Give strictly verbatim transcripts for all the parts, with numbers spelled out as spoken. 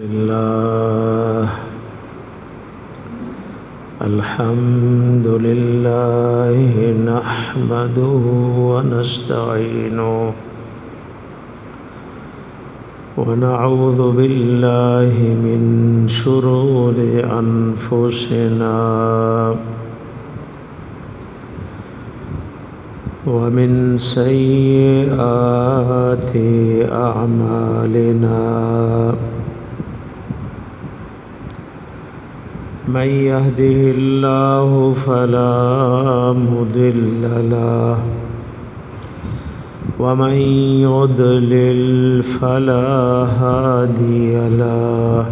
لله الحمد لله نحمده ونستعينه ونعوذ بالله من شرور أنفسنا ومن سيئات أعمالنا من يهده الله فلا مضل له ومن يضلل فلا هادي له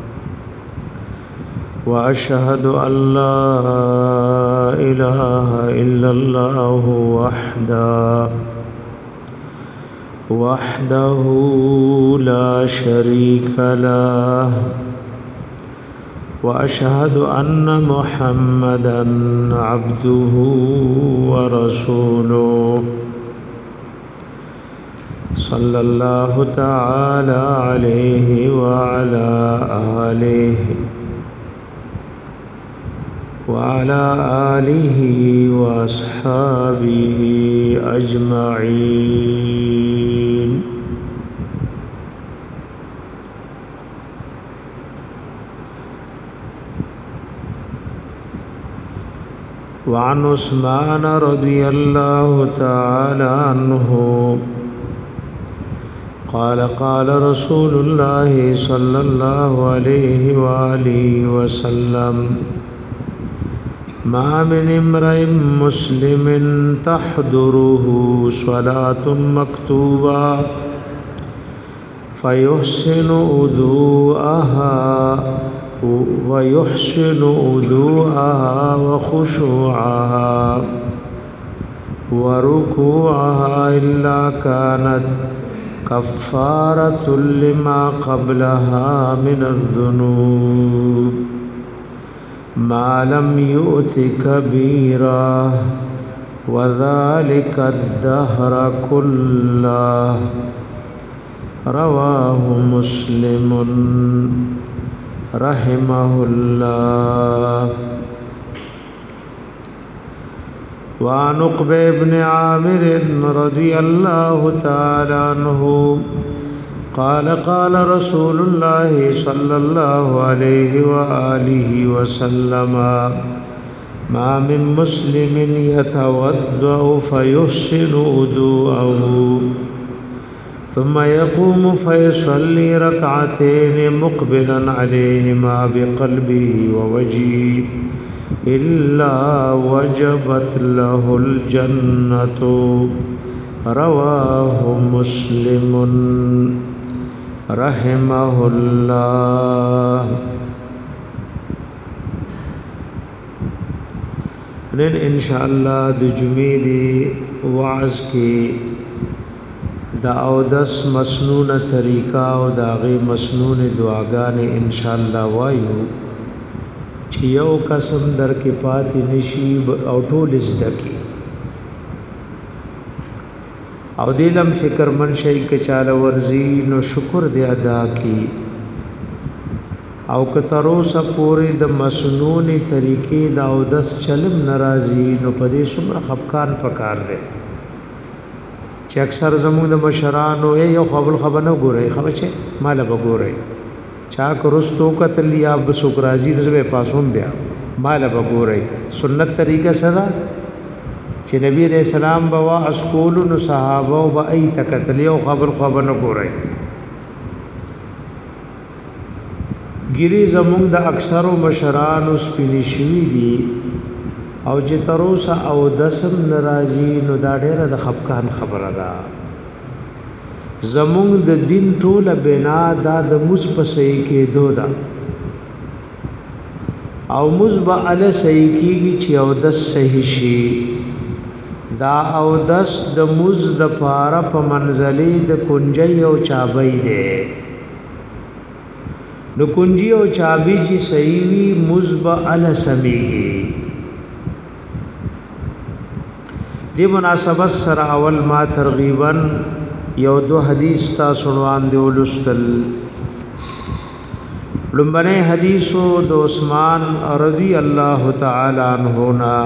وأشهد أن لا إله إلا الله وحده وحده لا شريك له وأشهد أن محمدًا عبده ورسوله صلى الله تعالى عليه وعلى آله وعلى آله وأصحابه أجمعين. وعن عثمان رضي الله تعالى عنه قال قال رسول الله صلى الله عليه وآله وسلم ما من امرئ مسلم تحضره صلاة مكتوبة فيحسن وضوءها ويحسن وضوءها وخشوعها وركوعها إلا كانت كفارة لما قبلها من الذنوب ما لم يؤت كبيرا وذلك الدهر كله. رواه مسلم رحمه الله. وعن عقبة بن عامر رضي الله تعالى عنه قال قال رسول الله صلى الله عليه وآله وسلم ما من مسلم يتوضأ فيحسن وضوءه ثم يقوم فيصلي ركعتين مقبلا عليهما بقلبه ووجهه إلا وجبت له الجنة. رواه مسلم رحمه الله. نن انشاءاللہ د جمعې دی وعظ کی دا او دس مسنون طریقہ او داغی مسنون دعاگان انشاءاللہ وایو چې یو قسم در کې پاتې نشي او ټول زدکی او دیلم فکر من شي کې چاله ورزي نو شکر دی ادا کی او کتروسه پوری د مسنون طریقې دا او دس چلم ناراضي نو پدې څومره خفقان پکار دی چې اکثر زموږ د مشرانو یو خپل خبر نه ګوري خبر چې مال به ګوري چا کرستو قتل یا بسوک راضی رزبه پاسوم بیا مال به ګوري سنت طریقه سره چې نبی رسول الله بوا اسکول نو صحابه او به ای تکتل یو خبر خبر نه ګوري ګری زموږ د اکثرو مشرانو سپینی شوی دي او چې تروسه او دسم ناراضی نو دا ډیره د خفقان خبره ده. زمونږ د دین ټوله بنا دا د موس په صحیح کېدو ده او موس به علی صحیح کېږي چې او دس صحیح شي. دا او دس د موس د پاره په منزلې د کنجي او چابۍ ده. نو کنجي او چابۍ چې صحیح وي موس به علی سمېږي. دی مناسبت سره اول ما ترغیبا یو دو حدیث تا سنوان دی ولستل. لمبنه حدیثو د عثمان رضی الله تعالی عنہ نا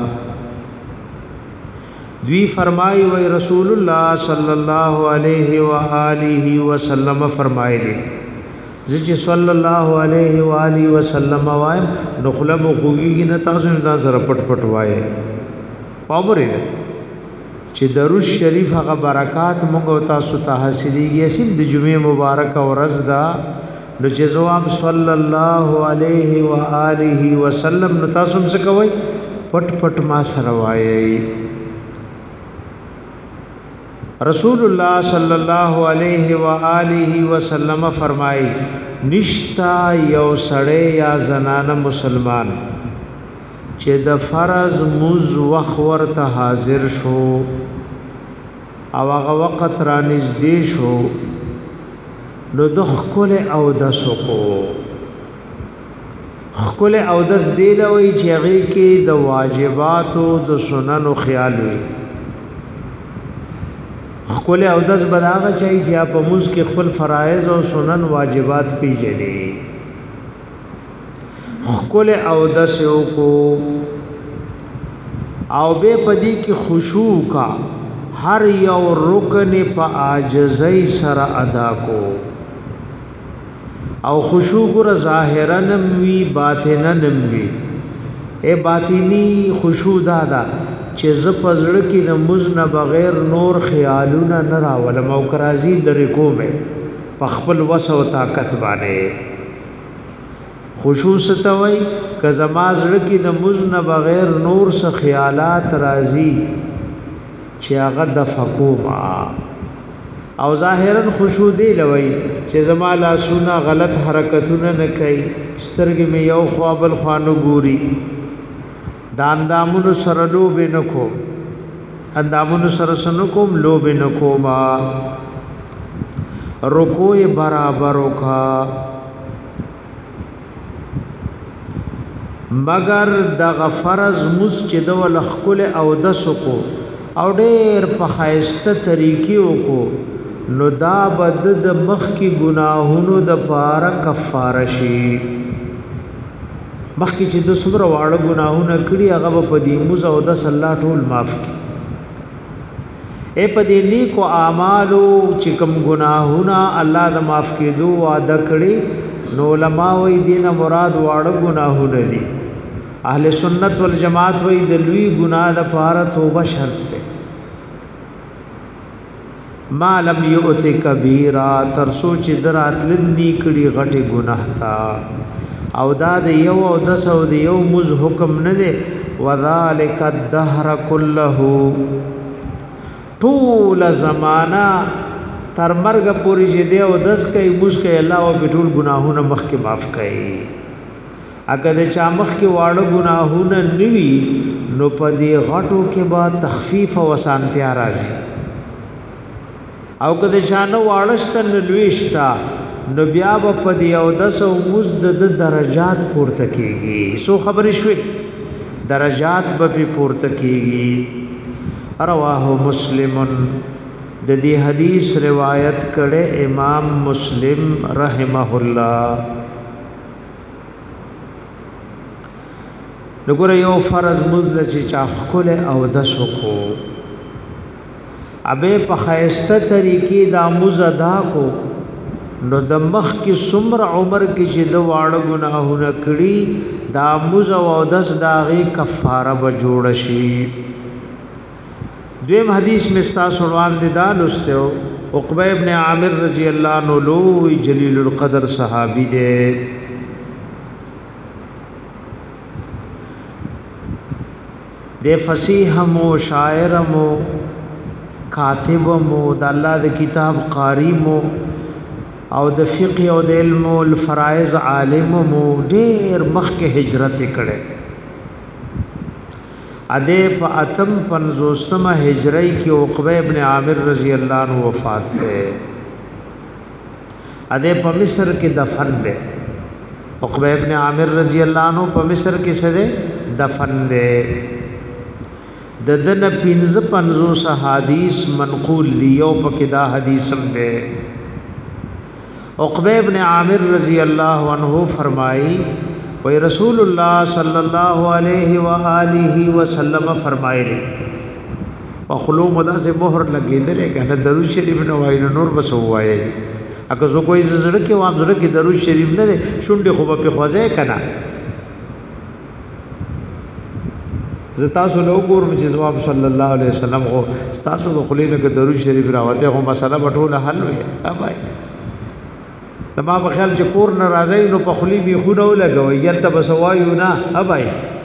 دوی فرمای وی رسول الله صلی الله علیه و آله وسلم فرمایلی زچ صلی الله علیه و آله وسلم وایم نو خلب خوږی نه تاسو نه سره پټ پټ وای پاوره چې درود شریف هغه برکات موږ تاسو ته حاصلېږي سیم د جمعې مبارک او ورځ دا نو چې جواب صلی الله علیه و آله وسلم نو تاسو څه کوي پټ پټ ما سره وایي رسول الله صلی الله علیه و آله وسلم فرمای نشتا یو سړی یا زنانه مسلمان چې د فرض مز وخت ورته حاضر شو او هغه وخت را نږدې شو نو د خپل او د سکو خپل او د دې لوي چې هغه کې د واجبات او د سنن خیال وي خپل او داس بداغه چي چې په موږ کې خپل فرایض او سنن واجبات پیژني خپل او داس کو او به پدی کې خشوع کا هر یو رکن په عاجزۍ سره ادا کو او خشوع ګره ظاهرا نم وی باطنا نم وی اے باطنی خشوع دادا چې ز پزړه کې د مزن بغیر نور خیالونه نه راولم او کرازي لری کومه په خپل وس او طاقت باندې خصوص توي ک زما زړه کې د مزن بغیر نور څه خیالات راځي چې هغه د فقوما او ظاهرا خشوع دی لوي چې زما لاسونه غلط حرکتونه نه کوي سترګې مې یو خوابل خوانو ګوري دا اندامونو سره لوبه نکو اندامونو سره سنکوم لوبه نکو ما رکوع برابر وکا مگر د فرض مسجد ول خپل او د سکو او ډېر په خایسته طریقې وکړو نو دا بد د مخ کی گناهونو د پاره کفاره شي مخکې چې د صبر واړه ګناهونه کړی هغه په دې موز او د الله ټول معاف کړي اے په دې نیکو اعمالو چې کوم ګناهونه الله د معاف کېدو وعده کړی نو علماء وی دینه مراد واړه ګناهونه دي اهل سنت والجماعت وی د لوی ګناه لپاره توبه شرط ده ما لم یؤت کبیرا تر سوچ دراتل نیکړي غټي ګناه تا او دا د یو او د سو د یو مز حکم نه دی وذالک الدهر كله طول زمانہ تر مرګ پوری چې دی او دس کوي مز کوي الله او ټول ګناهونه مخ کې معاف کوي اګه د چا مخ کې واړه ګناهونه نوي نو په دې غټو کې با تخفیف او سانتیا راځي او کله چا نو واړشتن لويشتا نو بیا په دی او د سو مزد د درجات پورته کیږي سو خبرې شوي درجات به پورته کیږي رواه مسلم د دې حدیث روایت کړي امام مسلم رحمه الله وګوره یو فرض مزد چې چا خپل او د سو کو ابه په خیسته طریقې دا مز ادا کو نو د مخ کی سمر عمر کی چې د واړه گناهونه کړي دا موز او دس داغي کفاره به جوړ شي دویم حدیث مستا سروان د دالسته عقبہ ابن عامر رضی الله عنه لوی جلیل القدر صحابی دی د فصیح مو شاعر مو کاتب مو د الله د کتاب قاری مو او د فقه او د علم او الفرائض عالم مو ډیر مخکې هجرت کړي اده په اتم پنځوسمه هجری کې عقبہ ابن عامر رضی الله عنه وفات ده اده په مصر کې دفن ده عقبہ ابن عامر رضی الله عنه په مصر کې سره دفن ده د دن پنځه پنځوس حدیث منقول لیو په کې دا حدیث هم ده عقبہ ابن عامر رضی اللہ عنہ فرمائی وی رسول اللہ صلی اللہ علیہ وآلہ وسلم فرمائی لی وخلو مدا سے مہر لگی دلے کہ درود شریف نوائی نور بس ہوائی اکا زو کوئی زرکی وام زرکی درود شریف ندے شنڈی خوبا پی خوازے کنا زتاسو لو گورم چیز وام صلی اللہ علیہ وسلم خو ستاسو دو خلینک درود شریف راواتے خو مسئلہ بطول حل ہوئے اب آئی دما په خیال چې کور نه راځي نو په خلی بي خو نه لګوي یلته بسوایو نه ابای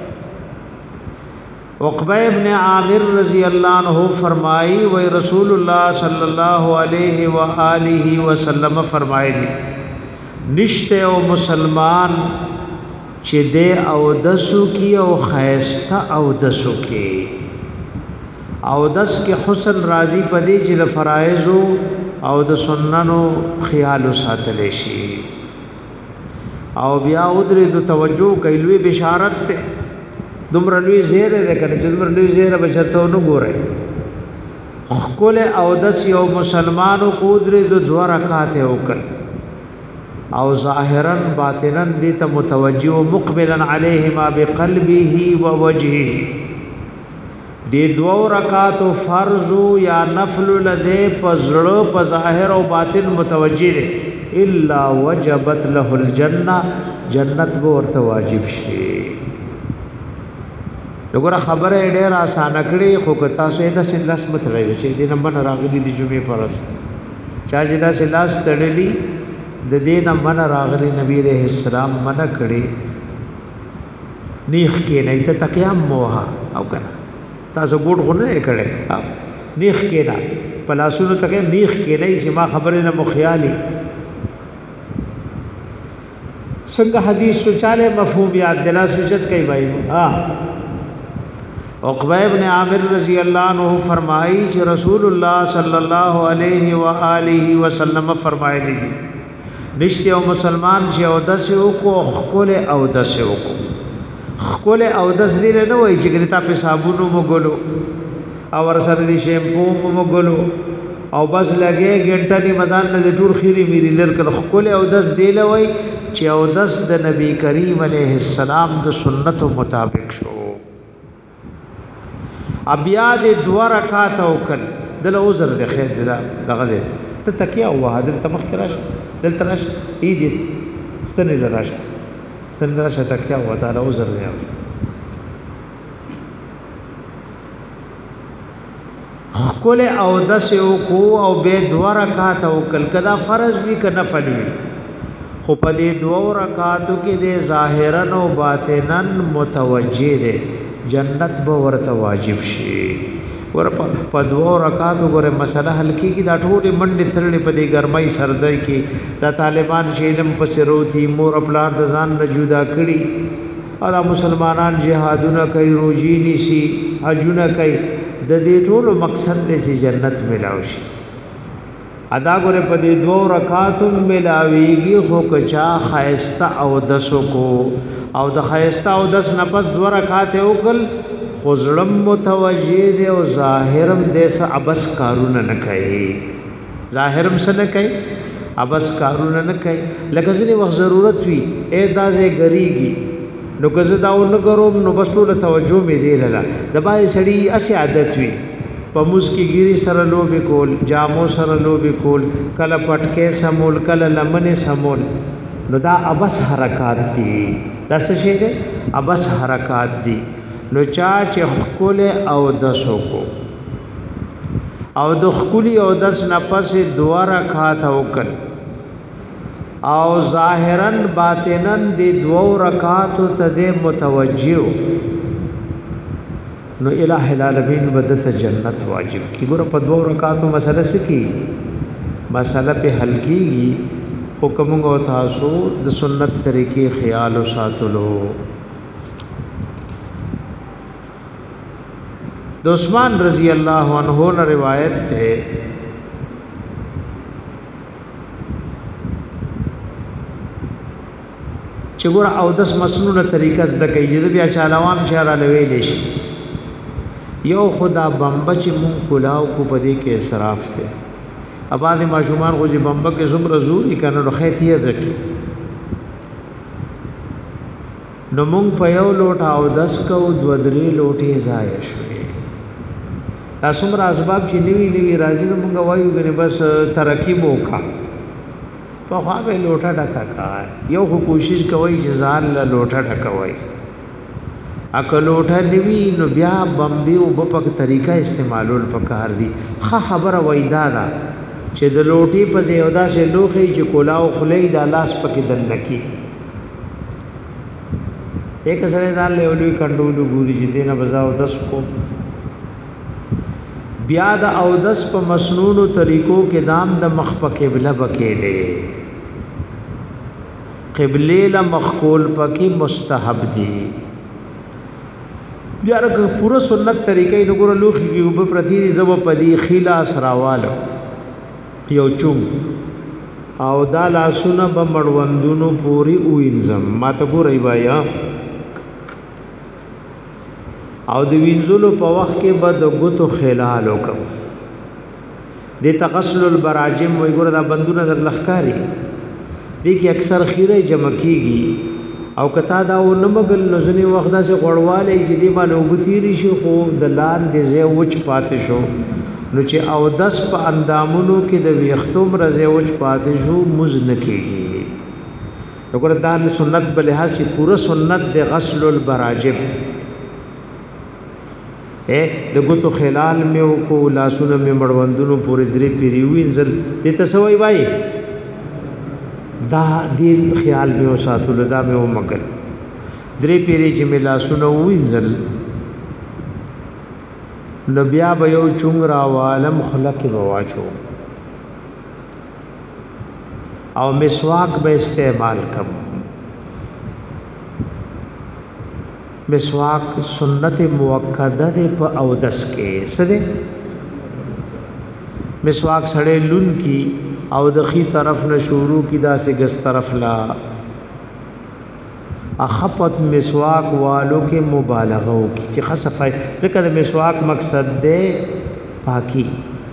عقبہ ابن عامر رضی اللہ عنہ فرمائی و رسول اللہ صلی اللہ علیہ وآلہ وسلم فرمائی نشته او مسلمان چې دې او دسو کی او خیستا او دسو کی او دس کې حسن راضی پدې چې د فرایض او د سننو خیال ساتل شي او بیا ودرې د توجه کایلوي بشارت ته دومره لوی زیره ده کنه چې دومره لوی زیره بچته نو ګوره خپل او دس یو مسلمانو کو درې د دوه رکعات وکړ او ظاهرا باطنا دې ته متوجه مقبلا علیهما بقلبه ووجهه دی دو رکعات فرض یا نفل لدے پزړه په ظاهر او باطن متوجی دي الا وجبت له الجنه جنت به ورته واجب شي وګوره خبره ډېر آسان کړي خو کتا سه د سلاس متلای چې دې نمبر راغلي د جمعې پرز چا چې دا سلاس تړلی د دې نمبر راغلي نبی عليه السلام منع کړي نیخ کې نه ته تقیام موها او کنه تاسو ګوډ غو نه کړي نیخ کېنا پلاسونو ته نیخ کېنای چې ما خبره نه مخیالي څنګه حدیث سوچاله مفهوم یاد دلا سوچت کوي بھائی ها عقبہ ابن عامر رضی اللہ عنہ فرمائی چې رسول اللہ صلی اللہ علیہ وآلہ وسلم فرمائے دي نشته او مسلمان چې او دسه کو خپل او دسه کو خپل او دس دی نه وای چې ګریتا په صابونو مګلو او ور سره دي شیمپو مګلو او بس لګي ګنټه دی مزان نه ټول خيري میری لر کړ خپل او دس دی لوي چې او دس د نبی کریم علیه السلام د سنت مطابق شو ابیا د دوه رکعات او کل دل عذر د خیر دغه ته تکیا او حاضر تمخ کراش دل تراش ای دي ستنه دراش ستنه شته کیا و تعالی عذر دی خپل او دس کو او به دوه رکعات او کل کدا فرض وی ک نفل وی خو په دې دوه رکعاتو کې د ظاهرا او باطنا متوجه دي جنت به ورته واجب شي ور په دوه رکعاتو غره مسله حل کیږي دا ټوله منډه ترلې په دې ګرمای سردای کې دا طالبان شیلم په سروتی مور خپل د ځان نه جدا کړي او مسلمانان جهادونه کوي روزي نشي حجونه کوي د دې ټولو مقصد دې چې جنت ملاوي شي ادا غره په دې دوه رکعاتو ملاويږي خو کچا خایستا او دسو کو او د خایستا او دس نفس دوه رکعات وکړ خزړم متوجه دی او ظاهرم دیس ابس کارونه نه کوي ظاهرم څه نه کوي ابس کارونه نه کوي لکه ځنی وخت ضرورت وي اے دازه غریږي نو کزه داو نه ګروم نو بس ټول توجه می دی لدا دبای سړی اسی عادت وي پموس کی ګيري سره لوبي کول جامو سره لوبي کول کله پټکه سمول کله لمنه سمول نو دا ابس حرکات دي دا څه شي دي ابس حرکات دي نو چا چې خپل او دسو کو او د خپل او دس نفس دوه رکعات وکړ او ظاهرا باطنا دی دوه رکعات ته متوجه نو الہ العالمین بدت جنت واجب کی ګور په دوه رکعاتو مسله سکی مسله په حل کیږي حکم او تاسو د سنت طریقې خیال او ساتلو د عثمان رضی اللہ عنہ نے روایت ہے چې ګور او دس مسنونه طریقه زده کوي چې بیا چالوام چاره لوي لشي یو خدا بمبچ مون کلاو کو پدې کې اسراف دی ابا دې ماشومان خو چې بمبه کې څومره زوري کنه نو خیتیه ځکه نو مونږ په یو لوټه او دس کو دو درې لوټې ضایع شوې دا څومره اسباب چې نوی نوی راځي نو مونږ وایو غني بس ترکیب وکا په خوا به لوټه ډکا کا یو خو کوشش کوي چې ځان له لوټه ډکوي اکه لوټه نیوی نو بیا بمبي او بپک طریقہ استعمالول پکار دي خه خبره وېدا دا چې د لوټي په زیودا سے لوخي چې کولاو خلې د لاس پکې دنکی ایک سره ځان له ولوي کندولو ګوري چې دینه بزاو دس کو بیا د او دس په مسنون طریقو کې دام د مخ په قبله بکېلې قبله له مخکول پکې مستحب دي بیا رکه پورا سنت طریقې نګور لوخي کې وب پرتی زو پدی خیلا سراوال یو چوم او دا لاسونه به مړوندونو پوری وینځم ماته پوری وایا او د وینځلو په وخت کې به د غوتو خلال وکم د تغسل البراجم وي ګور دا بندونه در لخکاری دي کې اکثر خیره جمع کیږي او کتا دا و نمګل نزنی وخت دا سه غړواله چې دی باندې وبثيري شو خو د لان دې زه وچ پاتې شو نو چې او دس په اندامونو کې د ویختوم رزه وچ پاتې شو مز نکېږي وګوره دا سنت په لحاظ چې پوره سنت د غسل البراجم اے د ګوتو خلال مې کو لاسونه مې مړوندونو پورې درې پیری وینځل دې تسوي وای دا دې خیال مې او ساتل دا مې و مګل درې پیری چې مې لاسونه وینځل نو بیا به یو چونګ را عالم خلق بواچو او مسواک به استعمال کم مسواک سنت موکده ده په اودس کې سده مسواک سړې لون کی او د خي طرف نه شروع کی دا سه ګس طرف لا اخفت مسواک والو کې مبالغه وکي چې خصفای ذکر مسواک مقصد ده پاکي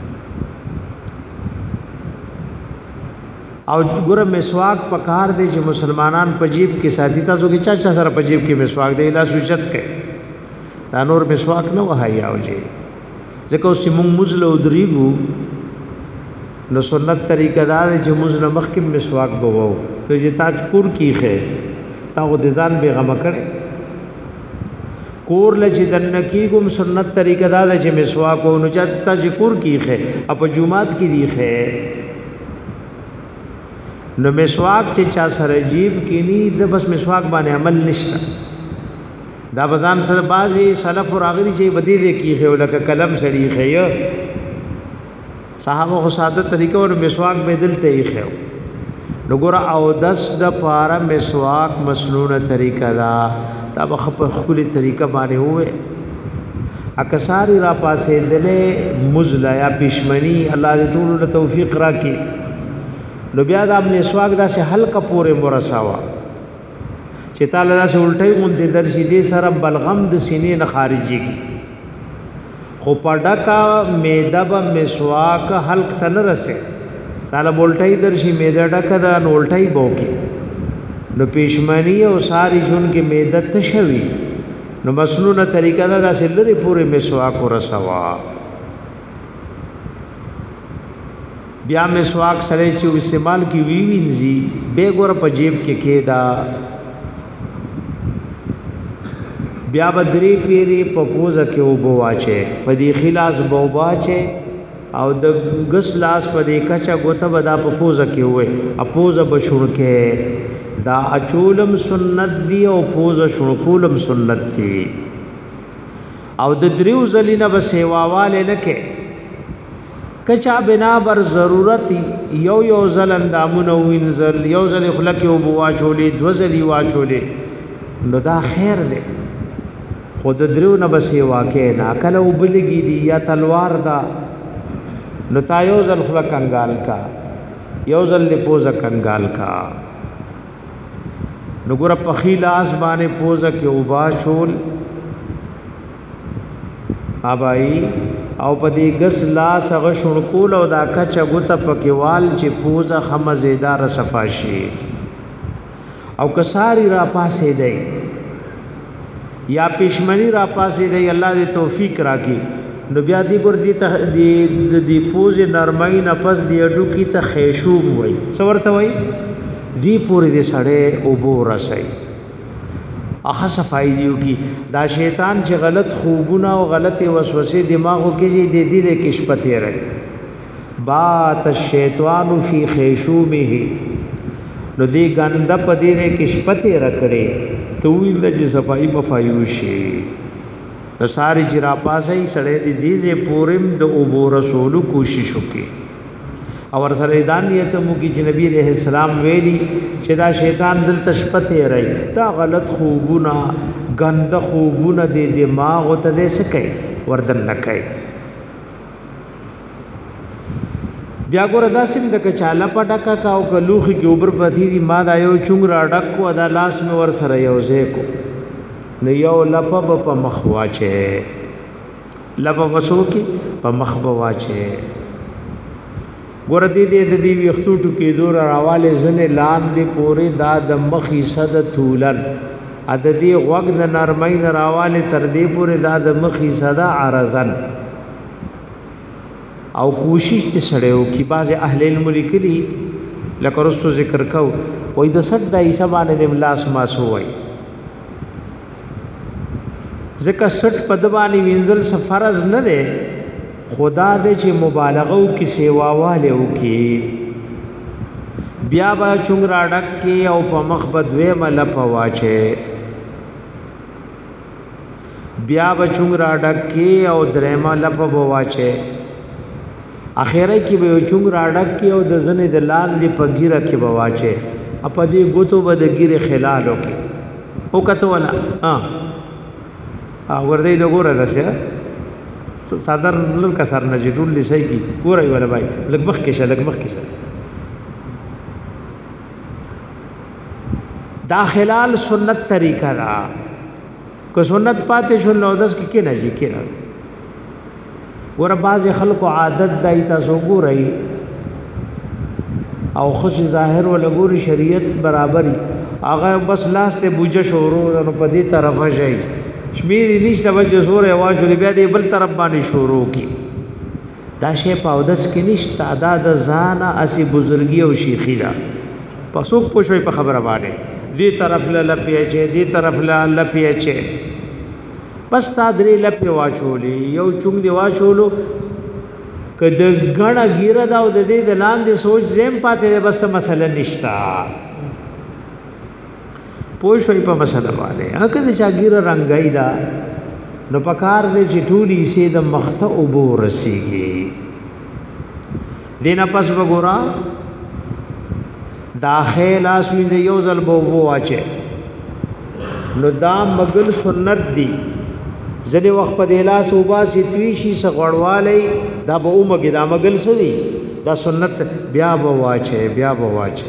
او ګره مسواک پکار دی چې مسلمانان په جیب کې ساتي تاسو کې چا چا سره په جیب کې مسواک دی لا سوچت کوي دا نور مسواک نه وهایا او جی ځکه اوس چې موږ مزله ودریګو نو سنت طریقه دا چې مزله مخ کې مسواک بوو نو چې تاج کور کیخه تا و د ځان به غم کړي کور لچ دنکی کوم سنت طریقه دا چې مسواک او نو چې تاج کور کیخه اپ جمعات کې دیخه نو مسواک چې چا سره جیب کینی د بس مسواک باندې عمل نشته دا بزان سره بازي سلف او راغلي چې بدی دې کیخه ولکه قلم سړي خيه صحابه خو ساده طریقه او مسواک بدلته یې خو نو ګور او دس د پاره مسواک مسنونه طریقه دا دا بخپ خولي طریقه باندې وې اکثاری را پاسې دله مزلا یا پښمنی الله دې ټول له توفیق راکړي نو بیا دا مسواک دا سه حلقه پورې مرساوا چې تعالی دا سه الټي مونږ درشي دې سره بلغم د سینې نه خارجي کی خو پډکا میدا به مسواک حلق ته نه رسه تعالی الټي درشي میدا ډکه دا نو الټي بوکي نو پېشمنی او ساری جون کې میدا تشوي نو مسنونه طریقه دا سه لري پورې مسواک ورسوا بیا مسواک سره چې استعمال کی وی وینځي به ګور په جیب کې کېدا بیا بدری پیری په پوزه کې وبو واچه په دې خلاص بو واچه او د غس لاس په دې کچا غوته بدا په پوزه کې وې اپوزه بشور کې دا اچولم سنت دی او پوزه شړکولم سنت دی او د دریو زلینا به سیواواله نه کې کچا بنا بر ضرورت یو یو زل اندامونه وینځل یو زل خلق یو بوا چولې دو زلی وا چولې نو دا خیر دی خود درو نه بسې واقع نه کله وبلګي دی یا تلوار دا نو تا یو زل خلق کنګال کا یو زل له پوزه کنګال کا نو ګور په خیلاس باندې پوزه کې وبا چول ابای او په دې غس لاس هغه شونکول او دا کچا ګوته پکېوال چې پوزه خمزیدار صفاشي او کساری را پاسې دی یا پښمنی را پاسې دی الله دې توفیق راکړي نو بیا دې ګور دې ته دې دې پوزه نرمای نه پس دې اډو کی ته خیشوم وای څورته وای دې پوری دې سړې او بو رسای اخه صفای دیو کی دا شیطان چې غلط خوبونه او غلط وسوسه دماغو کې دې دې دې کې شپته رہے بات الشیطان فی خیشومه نو دې ګنده پدې نه کې شپته رکړې تو ویل چې صفای مفایوشي نو ساری چې را پاسې سړې دې دې دې پورم د او بو رسول کوشش وکي او سره دانیت مو کی چې نبی رحم السلام ویلی چې دا شیطان دل تشپته رہی دا غلط خوبونه غند خوبونه دې دماغ ته دې سکے وردن نکای بیا ګور دا سیم د کچاله پټکا کا او کلوخي کې اوپر پتی دی ما دا یو چونګ را ډک کو ادا لاس می ور سره یو ځای کو نو یو لپب په مخواچه لپب وسو کې په مخ بواچه ګور دې دې د دې وختو کې دور راواله زنه لاندې پورې دا د مخې صد طولن ا د دې وګ د نرمۍ راواله تر دې پورې دا د مخې صدا عرضن او کوشش دې سړیو کې باز اهل علم لیکلي لکه رسو ذکر کو وای د سټ د حسابانه د ملاس ماسو وای ځکه سټ پدوانی وینځل څه فرض نه ده خدا دې چې مبالغه او کې سیوا والے او کې بیا با چونګ راډک کې او په مخبد وې مل پواچه بیا با چونګ راډک کې او درېما لپ بواچه اخیره کې به چونګ راډک کې او د زنه د لال دی په ګیره کې بواچه اپ دې ګوتو بد ګیره خلال وکي او کته ولا ها ا ور دې لګوره دسه صدر لل کسر نه جوړ لسی کی ګورای ولا بای لګ مخ کې شه لګ مخ کې شه دا خلال سنت طریقہ دا کو سنت پاتې شو نو داس کې کې نه جی کې نه ور باز خلکو عادت دای تاسو ګورای او خوش ظاهر ول ګوري شریعت برابرۍ هغه بس لاس ته بوجه شورو نو په دې طرفه شي شمیری نشته وجه زور واجو بیا دې بل طرف باندې شروع کی دا شی پاودس کې نشته ادا د ځان اسی بزرګي او شیخی دا پسو پوښوي په خبره باندې دې طرف له لپیچه دې طرف له لپیچه بس تا درې لپی واچولې یو چونګ دی واچولو کده غړه ګیره دا د دې د لاندې سوچ زم پاتې بس مسله نشتا پوښوي په مسله باندې هغه د چاګیره رنگای دا نو پکار دې چې ټولي سي د مخته او بو رسیږي دینا پس وګورا داخل اسوین دې یو ځل بو بو واچه نو دا مغل سنت دی ځنې وخت په دلاس وباسي تویشي سغړوالي دا به اومګي دا مغل سړي دا سنت بیا بو واچه بیا بو واچه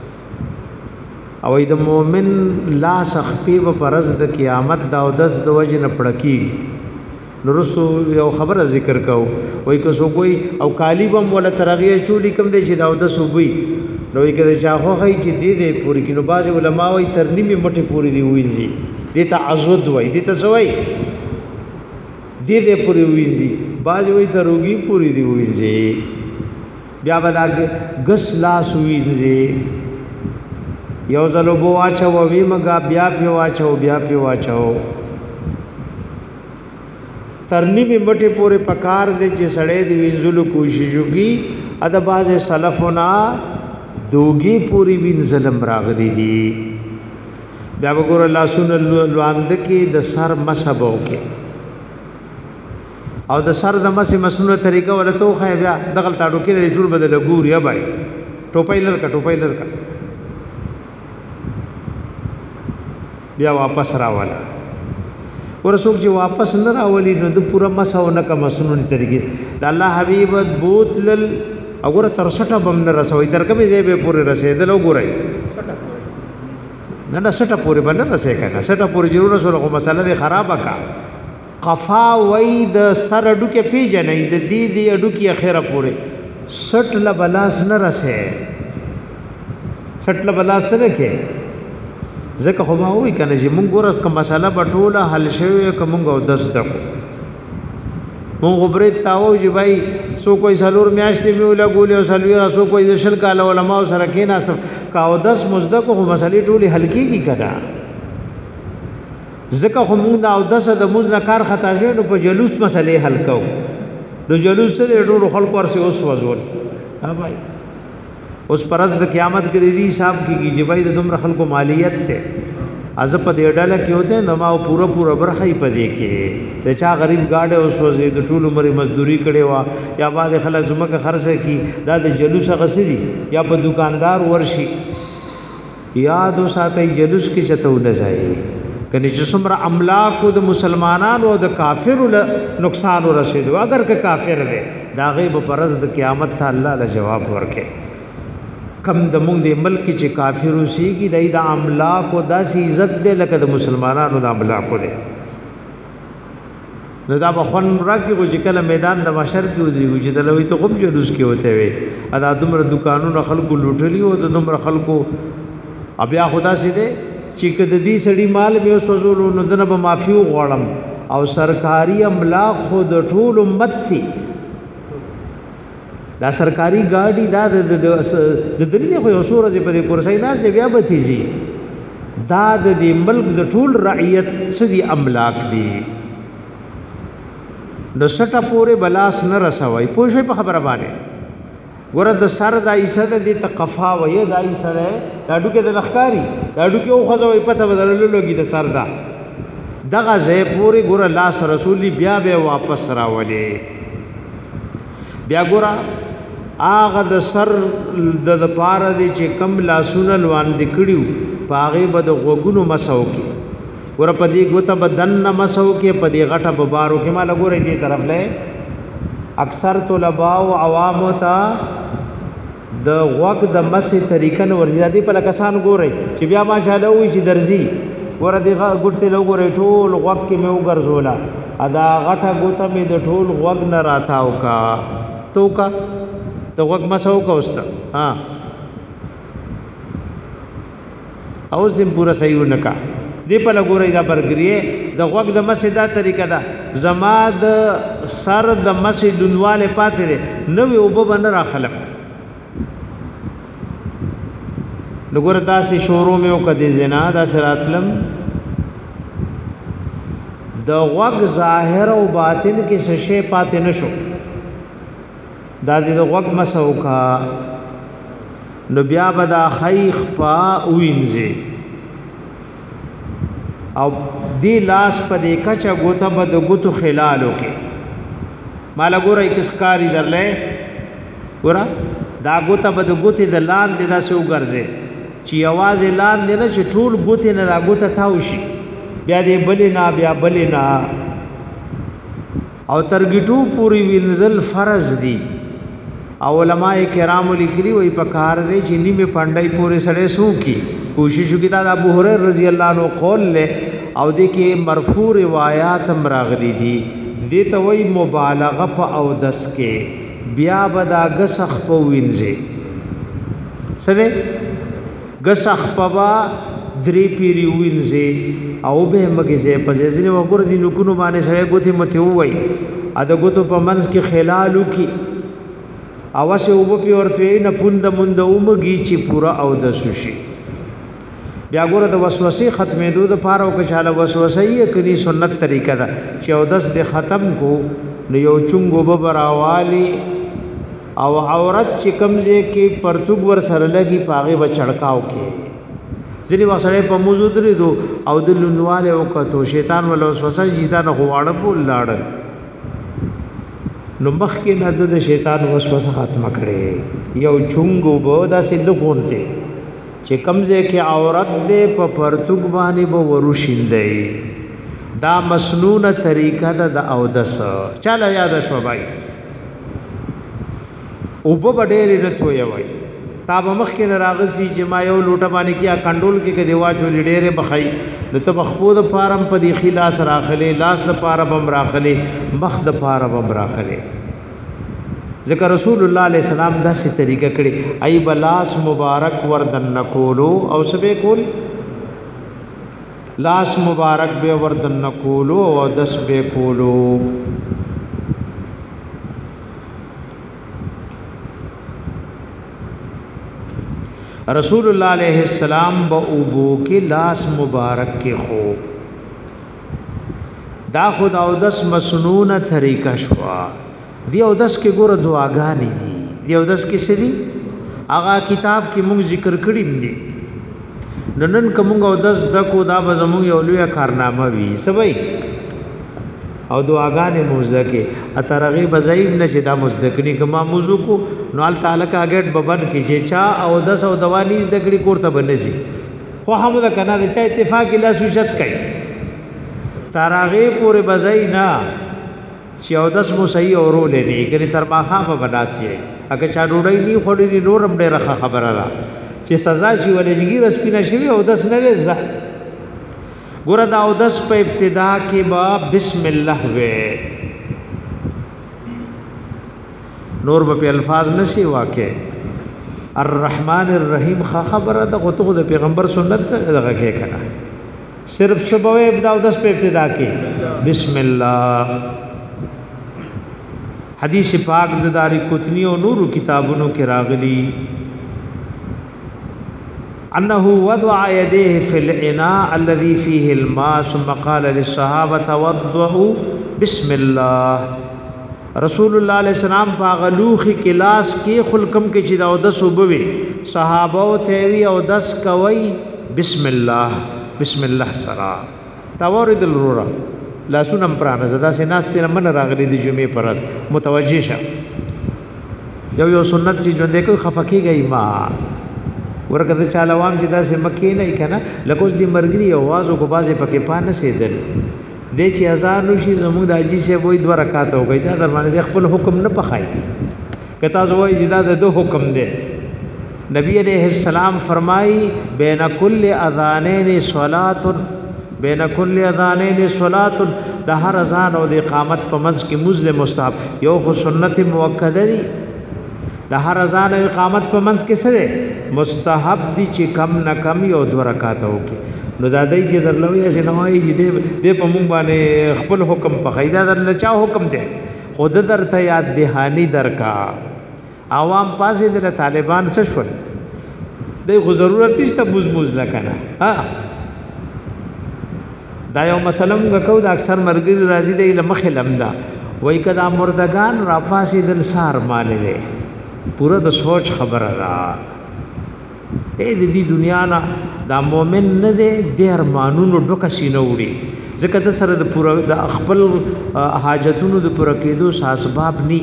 او د مؤمن لا سخپی و پرز د قیامت دا او دس د وجه نه پړکی نورستو یو خبره ذکر کو وای که سو کوئی او کالیبم ولا ترغیه چولی کم دی چې دا او دس وبوي نو یې کده چاخو هي چې دې دې پوری کینو باز علماء وای تر نیمه مټه پوری دی وینځي دې ته عزود وای دې ته سوای دې دې پوری وینځي باز وای ته روغي پوری دی وینځي بیا بدا غس لاس وینځي یو ځلو بو واچو وی مګه بیا پی واچو بیا پی واچو ترنی می مټه پورې پکار دې چې سړې دی وینځلو کوشش وکي ادا باز سلفنا دوګي پوری وینځلم راغلي دي بیا وګور الله سن لواند کې د سر مسبو کې او د سر د مس مسنونه طریقه ولته خو بیا دغل تاړو کې جوړ بدل ګور یا بای ټوپایلر کا ټوپایلر کا بیا واپس راواله ورسوک چې واپس نه راولي نو د پورا مساو نه کا مسنونی طریقې د الله حبیب بوتل وګوره تر سټه بم نه رسوي تر کومې ځای به پورې رسیدل وګورئ نه نه سټه پورې باندې رسې کنه سټه پورې ضرور رسول غو مسله دې خرابه کا قفا وای د سر اډو کې پیجنې د دې دې اډو کې اخره پوره سټ ل بلاس نه رسه سټ ل بلاس نه کې ځکه خو ما وای کنه چې مونږ ګوره کوم مسله بټوله حل شوی کومګو دس دکو مونږ غبرت تاو چې بھائی سو کوئی سلور میاشتې میولا ګولې او سلوي سو کوئی د شل کال علماء سره کې ناس کاو دس مزدکو مسلې ټولي حل کیږي کړه ځکه خو مونږ دا او دس د موږ نه کار خطا شوی نو په جلوس مسلې حل کو نو جلوس سره ټول خلکو ورسې اوس وزول ها بھائی اوس پرز د قیامت کې دې حساب کیږي چې بھائی د دومره خلکو مالیت ته از په دې ډاله کې ہوتے نو ما پورا پورا برخې پدې کې د چا غریب گاډه اوس وځي د ټول عمر مزدوري کړي وا یا بعد خلک زمکه خرڅه کی دا د جلوس غسدي یا په دکاندار ورشي یاد ساتي جلوس کې چته نه ځای کني چې څومره املاکو د مسلمانانو او د کافرو نقصان ورسېدو اگر که کافر دی دا غیب پرز د قیامت ته الله له جواب ورکړي کم د مونږ د ملک چې کافرو سی کی دای د املاکو داسې عزت دی لکه د مسلمانانو د املاکو دی نو دا بخون راکی کو چې کله میدان د محشر کې ودرېږي چې د لوی ته غم جلوس کې وته وي ادا دومره دکانونو خلکو لوټلی او د دومره خلکو بیا خدا سي دي چې کده دې سړی مال به وسوزول نو دنه به معافي غواړم او سرکاري املاک خو د ټول امت دي دا سرکاري ګاډي دا د د دنیا خو یو سورج په دې کورسۍ ناز بیا به تیزي دا د دې ملک د ټول رعیت سدي املاک دي نو سټه پوره بلاس نه رسوي پوه په خبره باندې ګوره د سر د ایسه د تقفا وې د ایسه ده داډو کې د لخکاری داډو کې او خزوې پته بدللو لګي د سر دا دغه زه پوره ګوره لاس رسولي بیا به واپس راولې بیا ګوره اغه د سر د پاره دي چې کم لاسونه لوان دي کړیو پاغه بد غوګونو مساو کې ګوره پدې ګوته بدن مساو کې پدې غټه ببارو کې ما لګورې دې طرف له اکثر طلباء او عوام ته د غوګ د مسې طریقې نو ورزيادي په لکسان ګوري چې بیا ماشاءالله وي چې درځي ګوره دې ګټه لو ګوري ټول غوګ کې مې وګرځولا ادا غټه ګوته مې د ټول غوګ نه راتاو کا تو کا د غوګ مسو کا واست ها اوس دې پورا صحیح ونکا دې په لګوري دا برګریه د غوګ د مسې دا طریقه ده زما د سر د مسې دنواله پاتې نو وب بن راخلم لګور داسې شورو مې وکړې زنا دا سراتلم د غوګ ظاهر او باطن کې څه شی پاتې نشو دا دې د غوګ مسوکا نو بیا به دا خیخ پا وینځي او دی لاس په دې کچا ګوته به د ګوتو خلالو کې مال ګورې کس کاری درلې ګوره دا ګوته به د ګوتې د لاندې داسې وګرځي چې आवाज لاندې نه چې ټول ګوتې نه دا ګوته تاوشي بیا دې بلې نه بیا بلې نه او ترګټو پوری وینزل فرض دي او علماء کرام لیکلي وي په کار دي چې نیمه پندای پورې سړې سو کی کوشش وکړه د ابو هريره رضی الله عنه قول له او د کې مرفوع روایت هم راغلي دي دې ته وای مبالغه په او دس کې بیا بدا غسخ په وینځي سره غسخ په درې پیری وینځي او به مګزه په ځینې وګور دي نو کو باندې سره ګوتې مته وای ا د ګوتو په منځ کې خلالو کې اواشه وب په ورته نه پوند مند اومږي چې پورا او د سوشي بیا ګوره د وسوسې ختمېدو د پاره او کچاله وسوسې یې کړي سنت طریقه ده چې او دس د ختم کو نو یو چونګو به براوالي او عورت چې کمزې کې پرتګ ور سره لګي پاغه و چړکاو کې ځینې وسره په موجود لري دو او د لونواله او کتو شیطان ول وسوسه جیتا نه غواړه بول لاړ نو مخ کې نه د شیطان وسوسه ختم کړي یو چونګو به دا سید کونته چې کمزې کې عورت دې په پرتګ باندې به وروشیندې دا مسنونه طریقه ده د او دس چاله یاد شو بھائی او په ډېر رته وي تا به مخ کې راغسي چې ما یو لوټه باندې کیا کنډول کې کې دیوا چول ډېره بخای نو ته بخپو د پارم په دی خلاص راخلي لاس د پاره بم راخلي مخ د پاره بم راخلي ذکر رسول الله علیه السلام داسې طریقه کړي ای بلاس مبارک وردن نکولو او سبه کول لاس مبارک به وردن نکولو او دس به کولو رسول الله علیه السلام با اوبو کې لاس مبارک کې خو دا خدا او دس مسنونه طریقه شوا دی او دس کې ګوره دعاګانې دي دی او دس کې سړي هغه کتاب کې موږ ذکر کړی دی نن کوم او دس دکو دا به زموږ یو لوی کارنامه وي سبای او دعاګانې موزدکه اترغه بزایب نه چې دا مزدکنی کما موضوع کو نو ال تعالی کا اگټ ببن کې چې چا او دس او دوانی دګړي کوړه بنسي خو هم دا کنه چې اتفاق لا سوچت کوي ترغه پورې بزای نه چې او دس مو صحیح اورولې نه کړي تر باخا په بناسي اګه چا ډوډۍ نه خوړې نورم ډېر خبره ده چې سزا شي ولېږي رسپینه شي او دس نه ده ګور دا او دس په ابتدا کې با بسم الله وې نور په الفاظ نسی واقع الرحمن الرحیم خبره ده غوته د پیغمبر سنت دغه کې کړه صرف شبوه ابتدا او دس په ابتدا کې بسم الله حدیث پاک د داری قطنی او نور کتابونو کې راغلی انه وضع يديه في الاناء الذي فيه الماء ثم قال للصحابه توضؤوا بسم الله رسول الله علیہ السلام پاغلوخ کلاس کې خلکم کې چې دا دس وبوي صحابه ته وی او دس کوي بسم الله بسم الله سرا تورد الرورا لا سنم پرانه زدا سيناست من راغلي د جمعې پرز متوجه شه یو یو سنت چې ژوند کې خفقيږي ما ورکه چاله وام چې دا سه مکه نه کنا لکه دې مرګري आवाज کو بازه پکې پانه سیدل دې چې اذان وشي زموږ د اجي سه وې دوه رکعات وګي دا در باندې خپل حکم نه پخای کته زوې چې دا د دو حکم دی نبی علیہ السلام فرمای بین کل اذانین صلات بین کل اذانین صلات د هر اذان او د اقامت په منځ کې مسلم مستحب یو خو سنت موکده دی د هر اذان او اقامت په منځ کې سره مستحب دي چې کم نه کم یو دو رکعات وکي نو دا دای چې درلوي چې نوای دې دې په مونږ باندې خپل حکم په قاعده درل چا حکم دی خود درته یاد دهانی درکا عوام پاسې د طالبان څه شول دغه ضرورت نشته بوزموز لکنه ها دا یو مثلا موږ کو دا اکثر مرګري راضي دی لمخه لمدا وای کدا مردگان را پاسې دل سار مالې دی پورا د سوچ خبره ده اې د دې دنیا نه دا مؤمن نه دی د ارمانونو ډوکه سینه وړي ځکه د سره د پورا د خپل حاجتونو د پوره کېدو اسباب ني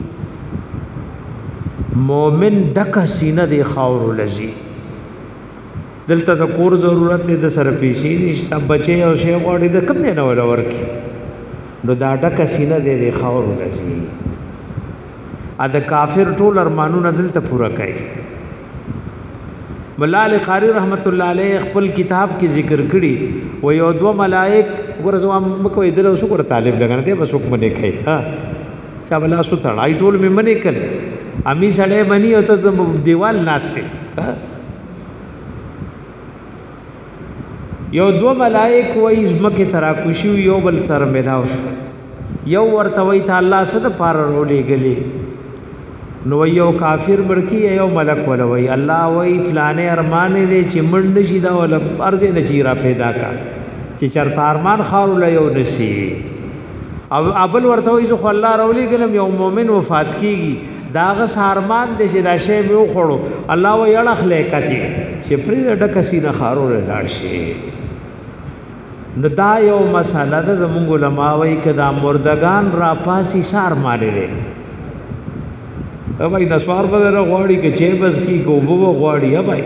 مؤمن ډکه سینه دی خاور لذي دلته د کور ضرورت دی د سره پیسې نشته بچي او شی غوړي د کم نه ولا ورکی نو دا ډکه سینه دی د خاور لذي ا د کافر ټول ارمانونه دلته پورا کوي ملال قاری رحمت الله علیه خپل کتاب کې ذکر کړي و یو دو ملائک ورزو مکو ایدل اوس کو طالب لګنه دی بس حکم نه کوي ها چا بلا سو تړای ټول مې منې کړ امی سړې بني او ته دیوال ناشته یو دو ملائک وای زمکه ترا کوشي یو بل تر ملاو شو یو ورته وای ته الله صد پار رولې غلي نو یو کافر مړکی یو ملک ولوي الله وای فلانه ارمان دې چې مړ نشي دا ول ارض نه چیرې پیدا کا چې چرته ارمان خار له یو نشي او ابل ورته وای زه الله رولې ګلم یو مؤمن وفات کیږي داغه سارمان دې چې دا شی به وخړو الله وای اړه خلې کتی چې پرې ډکه سینه خارو لاړ شي نو دا یو مساله ده زموږ علماء وای کدا مردگان را پاسي سار مالې دي اوبای نسوار بدر غواړي کې چې بس کی کو بو غواړي اوبای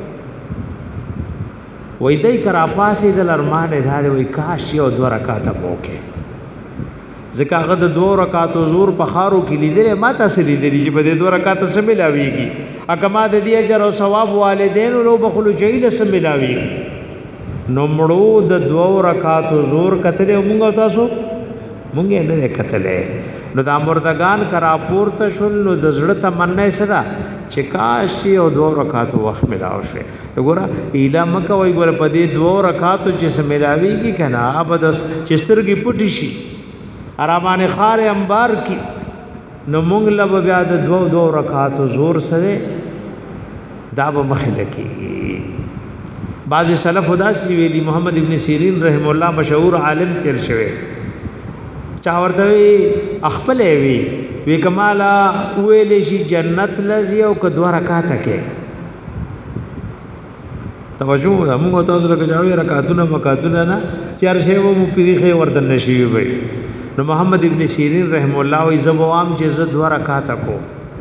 وای دای کرا پاسې د ارمان ده وای کاش یو دو رکعات موکه ځکه هغه د دوه رکعاتو زور په خارو کې لیدل ما تاسو لیدل چې په دې دوه رکعاتو سره ملاويږي اګه ما د دې اجر او ثواب والدین لو بخلو جیل سره ملاويږي نو مړو د دوه رکعاتو زور کتل موږ تاسو مونږ نه کتلې نو دا مردگان کرا پورته شول نو د زړه تمنا سره چې کاش یو دوه رکعات وخت ملاو شي وګوره اله مکه وای ګوره په دې دوه رکعاتو چې سملاويږي کنه ابد چسترګي پټی شي ارامانه خار انبار کی نو مونږ لب بیا د دوه دوه رکعاتو زور سره دا به مخله کیږي بعض سلف خدا سی ویلی محمد ابن سیرین رحم الله مشهور عالم تیر شوی چا ورته خپل وی وی کمالا ویلې شي جنت لزی او کدو رکعات کې توجه موږ تاسو له جاوی رکعاتونه مکاتونه نه چار شی وو مپریخه وردن نشي وي نو محمد ابن سیرین رحم الله وی زبوام چې ز دو رکعات کو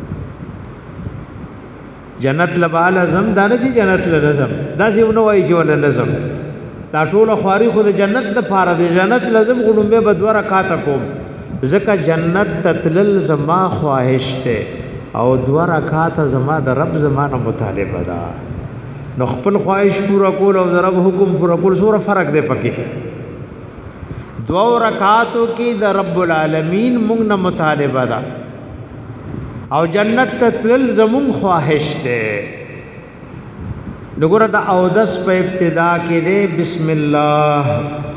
جنت لبال اعظم دانه چې جنت لنظم دا سی نو وای چې ول نظم دا ټول خواري خود جنت د پاره د جنت لازم غړم به بدو رکعات کوم زکه جنت تتلل زما خواهش ته او دو رکعات زما د رب زمانه مطالبه ده نو خپل خواهش پورا کول او د رب حکم پورا کول سره فرق دی پکې دو رکعاتو کې د رب العالمین موږ نه مطالبه ده او جنت تتلل زمون خواهش ته نګور دا اودس په ابتدا کې دې بسم الله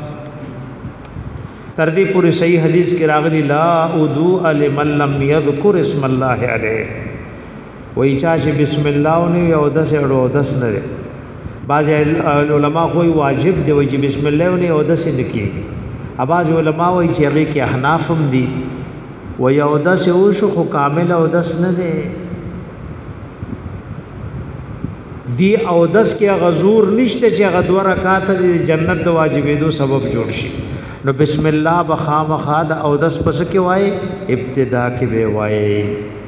تر دې پوری صحیح حدیث کې راغلی لا وضوء لمن لم يذكر اسم الله عليه وای چا چې بسم الله نه اودس اړو اودس نه بعض علماء کوئی واجب دی وای چې بسم الله نه اودس نه کیږي اباظ علماء وای چې هغه کې احناف هم دي وای اودس او شو خو کامل اودس نه دی دی او دس کې غزور نشته چې غ دوه رکعات د جنت د واجبېدو سبب جوړ شي نو بسم الله بخامخا د او دس پس کې وای ابتدا کې به وای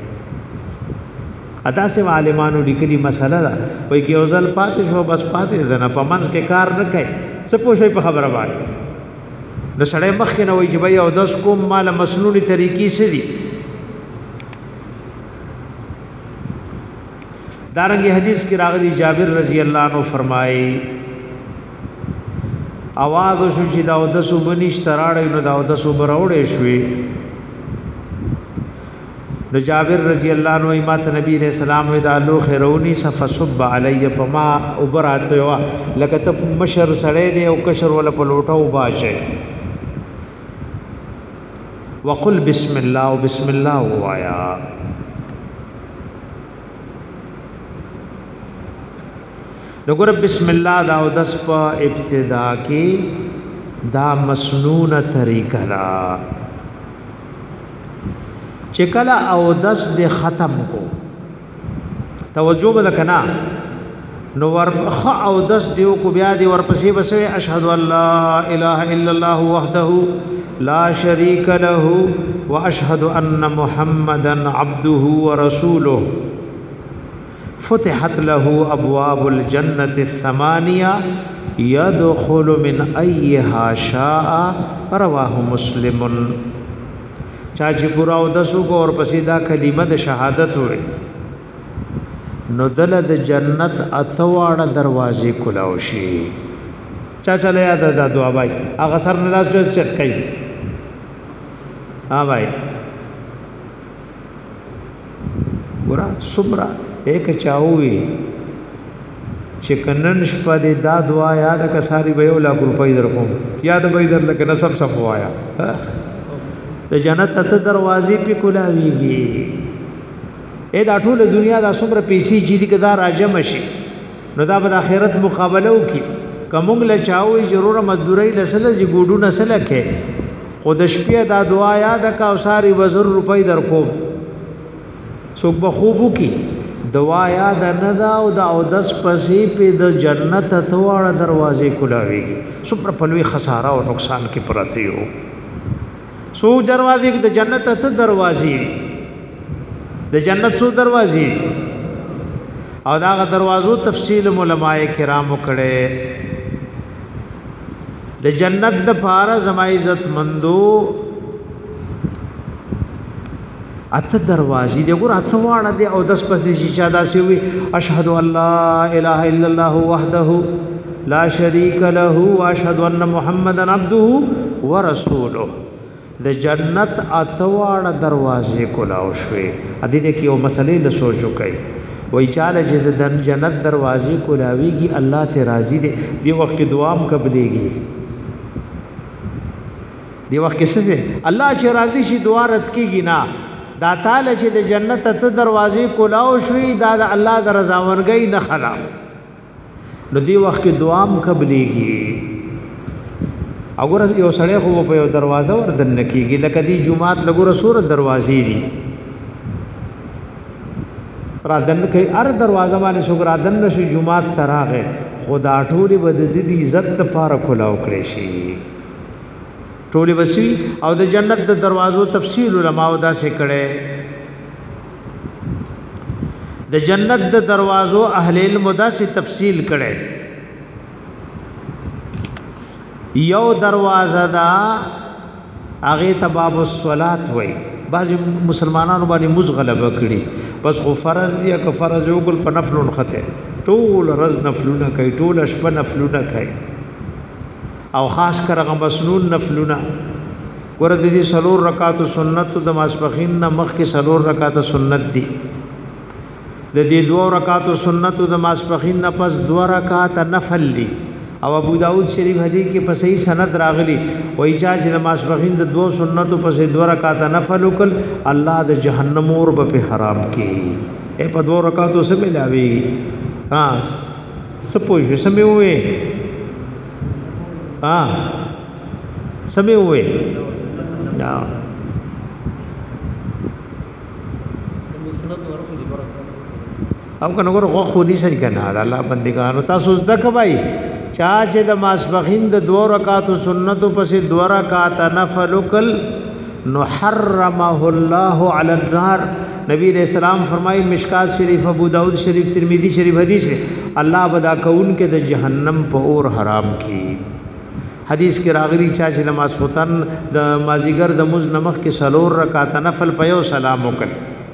ادا سه عالمانو لیکلي مسله ده وای کې اوزل پاتې شو بس پاتې ده نه پمنس کې کار نه کوي سپو شي په خبره باندې نو سړی مخ کې نه وای چې بای او دس کوم مال مسنونی طریقې سړي دارنګ حدیث کې راغلی جابر رضی الله عنه فرمایي اواز شو چې دا د سوبنيش تراړې نو دا د سوب راوړې شوې نو جابر رضی الله عنه ایمات نبی رسول الله دا لو خیرونی صفصب علی پما وبراته وا لکه ته مشر سړې دی او کشر ولا پلوټه وباشه وقل بسم الله وبسم الله وایا نګور بسم الله دا او دس په ابتدا کې دا مسنون طریقه را چې کله او دس د ختم کو توجه وکنا نو ورخ او دس دیو کو بیا دی ورپسې بسوي اشهد ان لا اله الا الله وحده لا شريك له واشهد ان محمدا عبده ورسوله فتحت له ابواب الجنه الثمانيه يدخل من ايها شاء رواه مسلم چا چې پورا او دسو کو اور پسیدا کلمه د شهادت وي نو دل د جنت اتواړه دروازې کلاو شي چا چا له یاد د دعا بای هغه سر نه لاس چت کوي ها بای ګورا صبره ایک چاوي چې کنن شپه دې دا دعا یاد کساری به یو لاکھ روپۍ درکوم یاد به در لکه نسب سب وایا د جنت ته دروازې په کولاويږي اې دا ټول دنیا دا څومره پیسې چې دي کدا راجم شي نو دا به د آخرت مقابله وکي کومګ له چاوي ضروره مزدوري لسله چې ګوډو نسله کې خود شپه دا دعا یاد کا او ساری وزر روپۍ درکوم څوک به خوبو کی دعا یاد نه دا او دا او دس پسې په د جنت ته واړه دروازې کولاويږي څومره پلوي خساره او نقصان کې پراته یو سو دروازې د جنت ته دروازې د جنت سو دروازې او دا دروازو تفصیل علماء کرامو کړي د جنت د پاره زما عزت مندو اته دروازې دی ګور اته واړه دی او داس پس دي چې چا داسې وي اشهد ان لا اله الا الله وحده لا شريك له واشهد ان محمدا عبده ورسوله د جنت اته واړه دروازې کولاو شوي ا دې کې یو مسلې له سوچو کوي وای چاله چې د جنت دروازې کولاويږي الله ته راضي دي دی وخت کې دعام قبليږي دی وخت کې څه الله چې راضي شي دعا رد کیږي نه دا تعالی چې د جنت ته دروازې کولاو شوي دا د الله د رضا ورګي نه خلا نو دی وخت کې دعام قبليږي اگر یو سړی خو په یو دروازه وردن کیږي لکه دی جمعات لګور سور دروازې دي را دن کوي هر دروازه باندې شو را دن شي جمعات تراغه خدا ټولي بد دي عزت لپاره کولاو کړی شي ټولي وسی او د جنت د دروازو تفصیل علماء دا سه کړي د جنت د دروازو اهل علم دا سه تفصیل کړي یو دروازه دا هغه تباب الصلات وای بعض مسلمانانو باندې مزغلب کړي بس خو فرض دی که فرض یو ګل په نفلون خته ټول رز نفلونه کوي ټول شپه نفلونه کوي او خاص کر هغه مسنون نفلونه ګور د دې سلور رکعات سنت د ماسپخین نه مخ کې سلور رکعات سنت دي د دې دوه رکعات سنت د ماسپخین نه پس دوه رکعات نفل دي او ابو داود شریف حدیث کې په صحیح سند راغلی وایي چې د ماسپخین د دوه سنتو پس دوه رکعات نفل وکړ الله د جهنم اور په حرام کې اے په دوه رکعاتو سره ملاوي ها سپوږ سمې وې ها سمې وې یا او کنه ګور غو خو دي سړي کنه الله بندګانو تاسو ځکه وای چا چې د ماسبخین د دوه رکعات سنتو پسې دوه رکعات نفل کل نحرمه الله علی النار نبی علیہ السلام فرمای مشکات شریف ابو داود شریف ترمذی شریف حدیث ہے الله بدا کون کې د جهنم په اور حرام کی حدیث کې راغلی چا چې د ماسختن د مازیګر د مز نمخ کې سلور رکعات نفل په یو سلام وکړ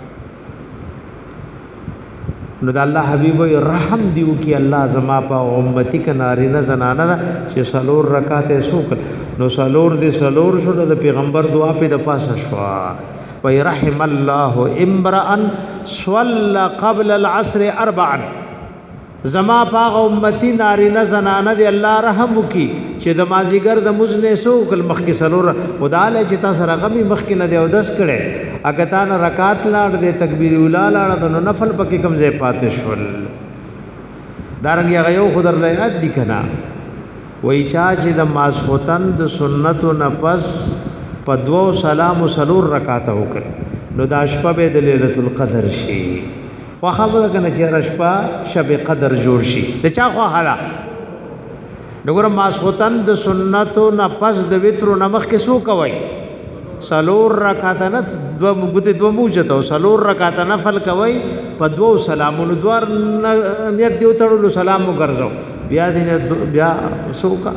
نو د الله حبیب وي رحم دیو کی الله زما په امتی ک نارینه زنانه چې سلور رکعات سوکل نو سلور دي سلور شو د پیغمبر دعا په د پاسه شو وي رحم الله امرا صلى قبل العصر اربعا زما په امتی نارینه زنانه دی الله رحم وکي چې د مازیګر د مزنه سوکل مخ کې سلور وداله چې تاسو رغمي مخ کې نه دی او دس کړي اګه تا نه رکعات لاړ دې تکبیر ولا لاړ د نفل پکې کم ځای پاتې شول دارنګ هغه یو خدای له یاد دي کنه وای چا چې د ماسختن د سنتو نفس په دوو سلام سلور رکعات وکړ نو د شپه به د ليله القدر شي واخه کنه چې رشپا شب قدر جوړ شي د چا خو حالا دغه ماسختن د سنتو نفس د وترو نمخ کې سو کوي سلور رکعات نه دو غته دو موجته او سلور رکعات نفل کوي په دوو سلامونو دوار نیت دیو تړلو سلام وګرځو بیا دې بیا سوکا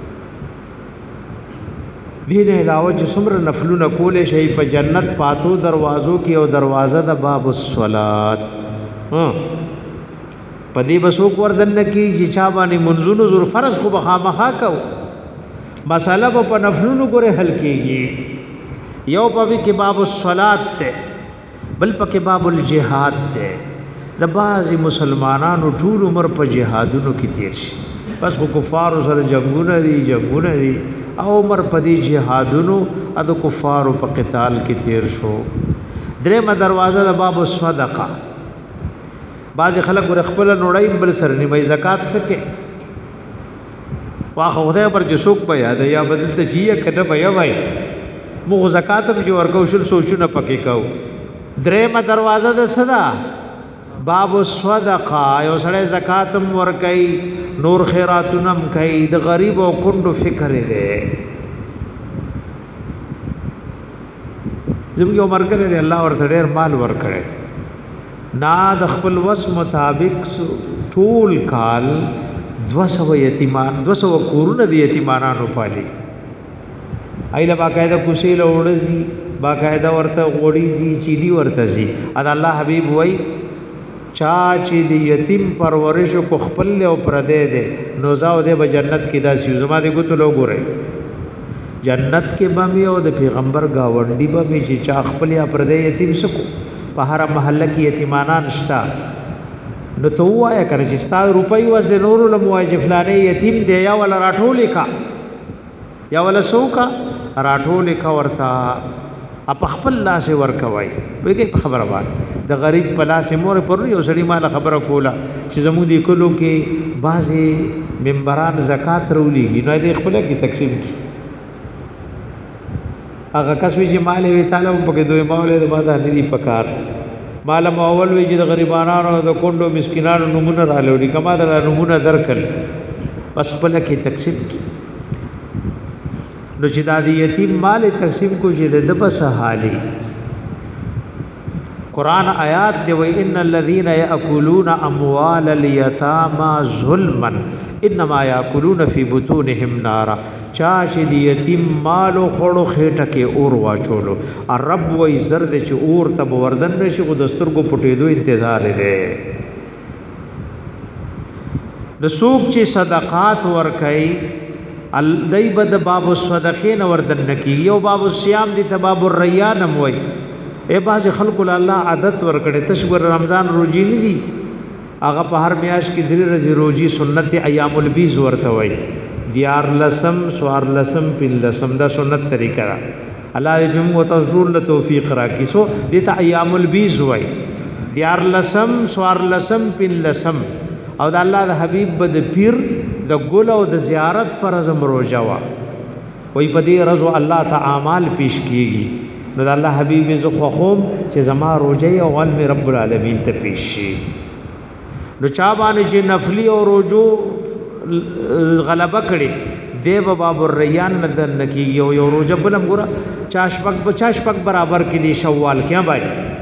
دین علاوه چې څومره نفلونه کولې شي په جنت پاتو دروازو کې او دروازه د باب الصلات ها پدې بسوک وردن کی چې چا باندې منځونو زور فرض خو بخامخا کو مساله په نفلونو ګره حل کیږي یو په کې باب الصلات ته بل په کې باب الجihad ته د بعضی مسلمانانو ټول عمر په جهادونو کې تیر شي بس خو کفار سره جنگونه دي جنگونه دي او عمر په دې جهادونو د کفارو په قتال کې تیر شو درېمه دروازه د باب الصدقه بعض خلک ور خپل نوړای بل سره نیمه زکات سکے واخه خدای پر جسوک په یاد یا بدل ته شي کډه بیا وای مو زکات به جو ورکو شل سوچونه پکې کو درېمه دروازه د صدا باب الصدقه یو سړی زکاتم ورکای نور خیراتونم کوي د غریب او کندو فکر دی زموږ عمر کړي دی الله ورته ډېر مال ورکړي نا د خپل وس مطابق ټول کال دو سو یتیمان دو سو کورونه د یتیمانانو پالي ایله باقاعده کوشي له وړزي باقاعده ورته غوړی زی چيدي ورته زی ادا الله حبيب وای چا چې د یتیم پرورش کو خپل او پردې ده نو زاو ده به جنت کې دا سيزما دي ګوتو لو ګوري جنت کې بمي او د پیغمبر گاونډي بمي چې چا خپل یا پردې یتیم سکو په هر محله کې یتیمانان شتا نو تو وایا کړه چې ستا روپۍ وز د نورو لمواجه فلانه یتیم دی یا ولا راټول کا یا ولا سوکا راټول کا ورتا اپ خپل لاس ورکوي په کې خبره باندې د غریب په لاس مور پر یو سړي مال خبره کوله چې زموږ دی کلو کې بعضي منبران زکات رولېږي نو دې خپل کې تقسیم کی هغه کسوي چې مال وی تعالی په کې دوی مولې د باندې نه دی پکار مال اول وی چې د غریبانو د کندو مسکینانو نمونه را لوري کما د نمونه درکل بس په لکه تقسیم کی نو چې د یتیم مال تقسیم کو چې د بس حالي قران آیات دی وی ان الذين ياكلون اموال اليتامى ظلما انما ياكلون في بطونهم نارا چا چې د یتیم مالو خړو خېټه کې اور واچولو رب وای زرد چې اور تب وردن نشي خو دسترګو پټېدو انتظار دی د سوق چې صدقات ور کوي ال دایبد باب الصدقین وردن کی یو باب الصيام دی باب الریان موي اے باز خلق الله عادت ور کړي تشګر رمضان روزي نه دي هغه په هر میاش کې درې ورځې روزي سنت ایام البیز ورته وای دیار لسم سوار لسم پن لسم دا سنت طریقہ را اللہ دې موږ ته ټول توفیق راکړي سو دې ته ایام البیز وای دیار لسم سوار لسم پن لسم او د الله د حبیب بد پیر د ګل او د زیارت پر ازم روزا وا وای په دې رضو الله تعالی اعمال پیش کیږي نو د الله حبیب ز خو خوم چې زما روزي او علم رب العالمین ته پیش شي نو چا باندې چې نفلی او روزو غلبه کړي دیو باب الریان ندن کی یو یو روزه بلم ګره چاش پک بچاش پک برابر کې دی شوال کیا بھائی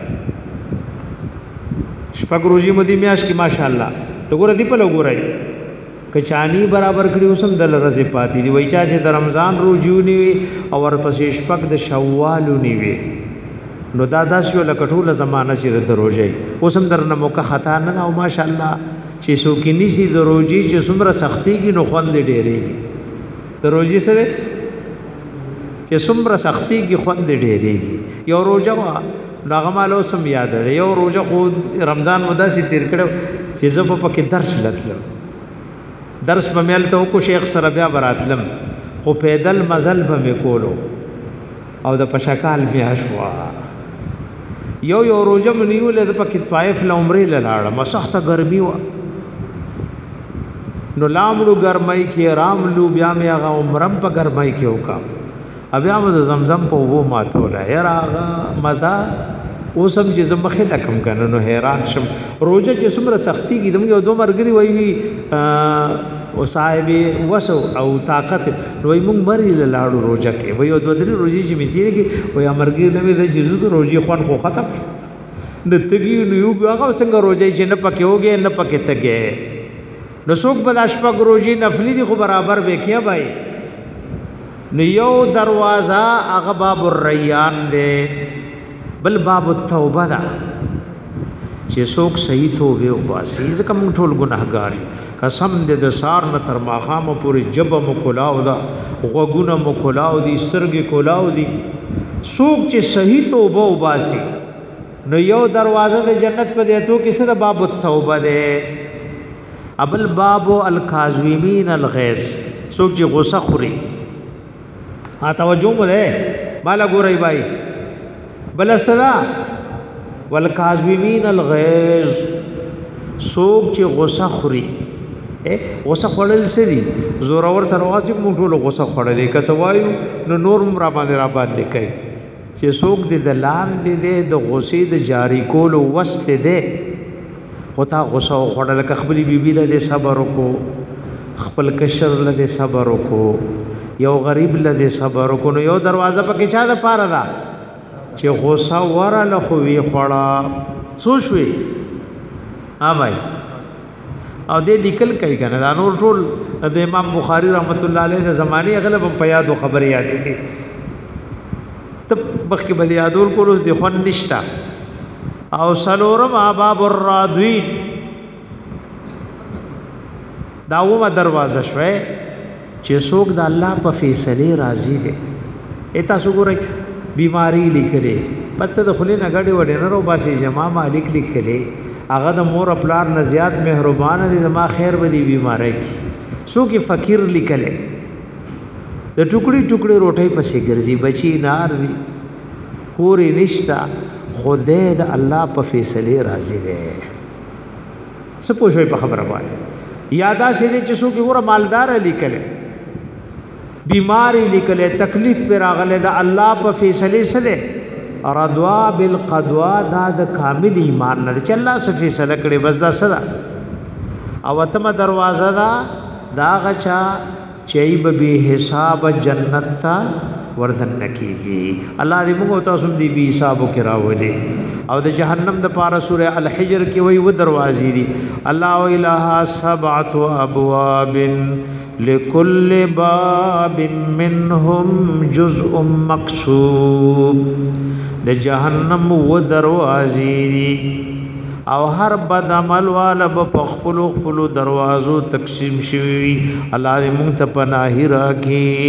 شپک روزي مدي میاش کی ماشاءالله وګوره دی په لګورای کچانی برابر کړي اوسم دل رزه پاتې دی وای چا چې د رمضان روزيونی او ورپسې شپک د شوالونی وي نو دا داسیو لکټوله زمانہ چې د روزي اوسم درنه موقع خطا نه او ماشاءالله چې سو کې نسی د روزي چې څومره سختي کې نو خوند ډېرېږي د روزي سره چې څومره سختي کې خوند ډېرېږي یو روزه وا نغمالو سم یاد ده یو روزه خو رمضان مدا سي تیر کړو چې زه په کې درس لتلم درس په مل ته کو شیخ سره بیا براتلم خو پیدل مزل به میکولو او د پشکال بیا شوا یو یو روزه منیول د پکې طائف لعمرې لاړه مسخته ګرمي و نو لامړو ګرمای کې راملو بیا مې هغه عمرم په ګرمای کې وکا بیا مې زمزم په وو ماتوله هر هغه مزه اوسم چې زمخه لکم کنه نو حیران شم روزه چې څومره سختی کې دم یو دو مرګري وای وی او صاحب وسو او طاقت وای مونږ مری لاړو روزه کې وای او دوه درې روزي چې میتیږي کې وای مرګري نو د جزو روزي خوان خو ختم د تګي نو یو هغه څنګه روزي چې نه پکې وګه نه پکې تګه نو څوک به د شپږ روزي نفلی دي خو برابر وکیا بھائی نو یو دروازه هغه باب الریان دی بل باب التوبه دا چې څوک صحیح توبه وباسي ځکه موږ ټول ګناهګار قسم دې د سار نه تر ماخامه پورې جبه مو کولاو دا غوګونه مو کولاو دي سترګې کولاو دي څوک چې صحیح توبه وباسي نو یو دروازه د جنت په دیتو کې سره باب التوبه ده ابل باب الکاظمین الغیظ څوک چې غصه خوري ها توجه مو ده بالا ګورای بھائی بل صدا والکاظمین الغیظ سوق چې غصه خوري اے غصه خورل سری زور اور سره واجب موږ ټول غصه خورلې که سوایو نو نور را باندې را باندې کوي چې سوق دې د لاندې دې د غصې د جاری کول وست دې هوتا غصه خورل که خپل بیبي له صبر وکړو خپل کشر له صبر وکړو یو غریب له صبر وکړو نو یو دروازه پکې چا د پاره ده چې غوسه وراله خو وی خړه څو شوي ها بھائی او دې لیکل کوي کنه دا نور ټول د امام بخاری رحمت الله علیه د زمانی اغلب په یادو خبرې یادې دي ته مخکې به یادول کول اوس د خوند نشته. او سلورم باب الرادوین دا اومه دروازه شوه چې څوک د الله په فیصله راضي دي. اته څوګوري بیماری لیکلې پته د خلې نه غړي وډې نه رو باسي جما مالک لیکلې هغه د مور خپلار نه زیات مهربان دي زما خیر به دی بیماری کی څوک فقیر لیکلې د ټوکړي ټوکړي روټي پسې ګرځي بچي نار دي کورې نشتا خدای د الله په فیصله راضي دي. څه پوښوي په خبره باندې یادا سي دي چې څوک ګوره مالدار لیکلې بیماری لیکلې تکلیف پر راغله د الله په فیصله سره رضوا بالقضاء دا د کامل ایمان نه چې الله څه فیصله کړي بس دا صدا او تم دروازه دا دا غچا چې به حساب جنت تا وردن نکیږي. الله دې موږ تاسو دې به حساب وکراولې او د جهنم د پارا سوره الحجر کې وی و دروازې دي الله الہ سبعه ابواب لكل باب منهم جزء مقسوم. د جهنم و دروازې دي او هر بد عمل والا په خپل خپل دروازو تقسیم شوی. الله دې موږ ته پناه راکړي.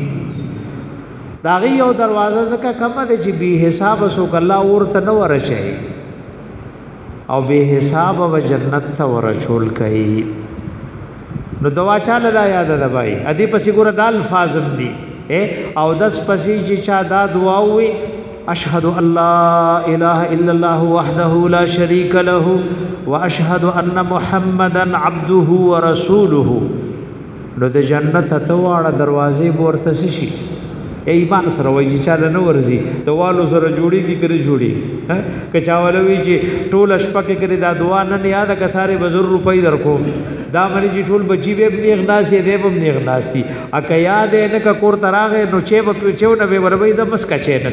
داغي یو دروازه زکه کمه ده چې به حساب سو الله ورته نو ورچي او به حساب و جنت ته ورچول کوي. نو دوا چاله دا یاد ده بھائی ادي پسې ګور د الفاظم دي او داس پسې چې چا دا دعا وي اشهد ان لا اله الا الله وحده لا شريك له واشهد ان محمدا عبده ورسوله. نو د جنت ته واړه دروازې ورته شي ایمان سره وایي چې چاله نو ورزي دوالو سره جوړي کی کړی جوړي کچاولوي چې ټول شپه کې کړی دا دعا نه یاد کساره بزر روپۍ درکو دا مری چې ټول بچي به نه اغناسي دی به نه اغناستي اکه یاد نه ک کور تراغه نو چې په پچو نه به وربي د مسکا چینل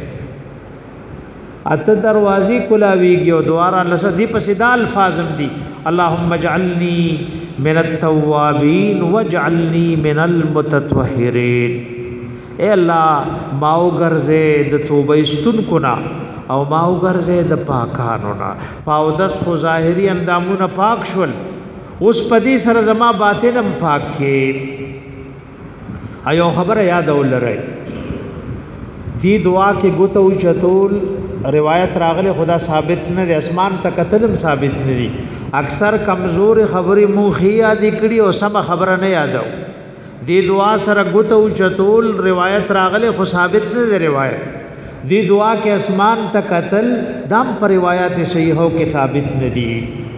اته دروازې کولاویږي او دواره لسدی په صدا الفاظم دي اللهم اجعلني من التوابين واجعلني من المتطهرين. اے الله ماو ګرځه د توبه استون کنا او ماو ګرځه د پاکانو نا پاو دس خو ظاهري اندامونه پاک شول اوس پدې سره زما باطنم پاک کې. ایو خبره یاد ولرئ دی دعا کې ګوتو چتول روایت راغله خدا ثابت نه دي اسمان تکتلم ثابت نه دي اکثر کمزور خبري مونږه یاد کړي او سم خبره نه یادو. دی دعا سره ګوتو چتول روایت راغله خو ثابت نه دی روایت دی دعا کې اسمان تکتل دام پر روایت صحیحو کې ثابت نه دي.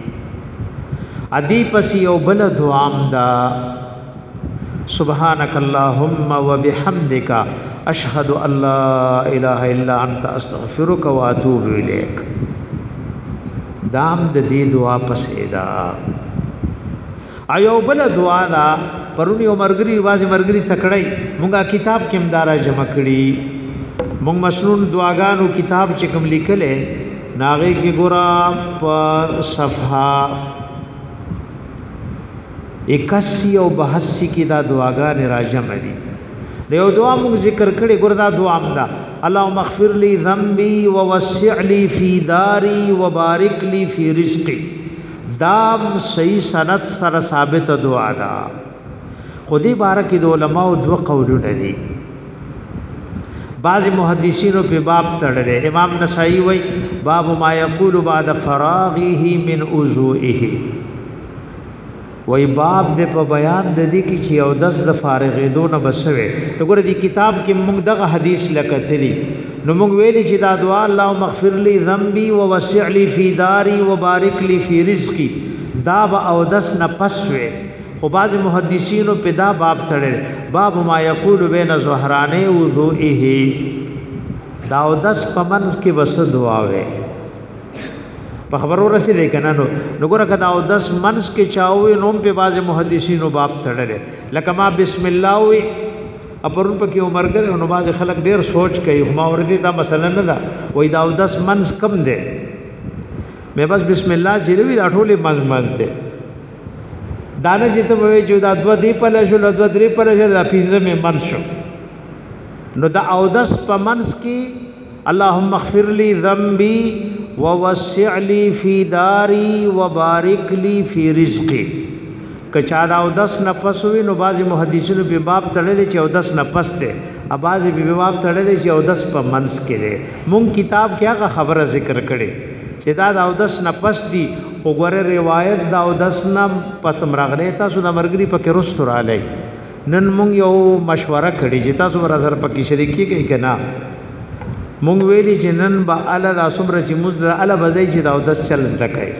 ادی پس یو بل دعام دا سبحانك اللهم وبحمدك اشهد ان لا اله الا انت استغفرك واتوب اليك. دام د دې دعا پسې دا ایو بل دعا دا پرونی عمرګری واځي مرګری تکړی مونږه کتاب کې امدارا جمع کړي مونږ مسنون دعاګانو کتاب چې کوم لیکلې ناغه کې ګورا په صفحه اکاسی او بہاسی کی دا دعاګانې راجم دي. یو دعا موږ ذکر کړي ګوردا دعا امدا اللهم اغفر لي ذنبي ووسع لي في داري وبارك لي في رزقي. دام صحیح سند سره ثابت دعا دا خودی بارک د علماء دو قولونه دي. بعض محدثینو په باب تړلې امام نسائی وای باب ما یقول بعد فراغه من وضوئه وای باب د په بیان د دې کې چې او دس د فارغې دونه بسوي. وګوره دې کتاب کې موږ دغه حدیث لکتلی نو موږ ویلي چې دا دعا اللهم اغفر لي ذنبي ووسع لي في داري وبارك لي في رزقي دا به او دس نه پسوي. خو بعض محدثینو په دا باب تړل باب ما یقول بین ظهرانه وضوئه دا او دس پمنس کې بس دعا وې په خبرو رسیدې کنه نو وګوره کدا او دس منس کې چاوي نوم په بعض محدثینو باب تړل لکه ما بسم الله وې اپرون په کې عمرګر نو بعض خلک ډیر سوچ کوي ما ورته دا مثلا نه دا وې دا او دس منس کم ده مې بس بسم الله جلوي دا ټوله مز مز ده دانه چې ته وې چې دا دو دی په لښو دو درې په لښو دا پینځه مې من شو نو د اودس په منځ کې اللهم اغفر لي ذنبي ووسع لي في داري وبارك لي في رزقي. کچا دا اودس نه پسوي نو بعض محدثینو په باب تړلې چې اودس نه پس ده، ا بعض په باب تړلې چې اودس په منځ کې ده. مونږ کتاب کې هغه خبره ذکر کړي چې دا د اودس نه پس دي، وګوره روایت دا اودس نه پس مرغله تاسو د مرګري پکې رستو را لای. نن مونږ یو مشوره کړي چې تاسو ورزر پکې شریکی کوي کنه. مونږ ویلي چې نن به اله د اسمره چې مزد اله بځای چې دا اودس چل زده کوي.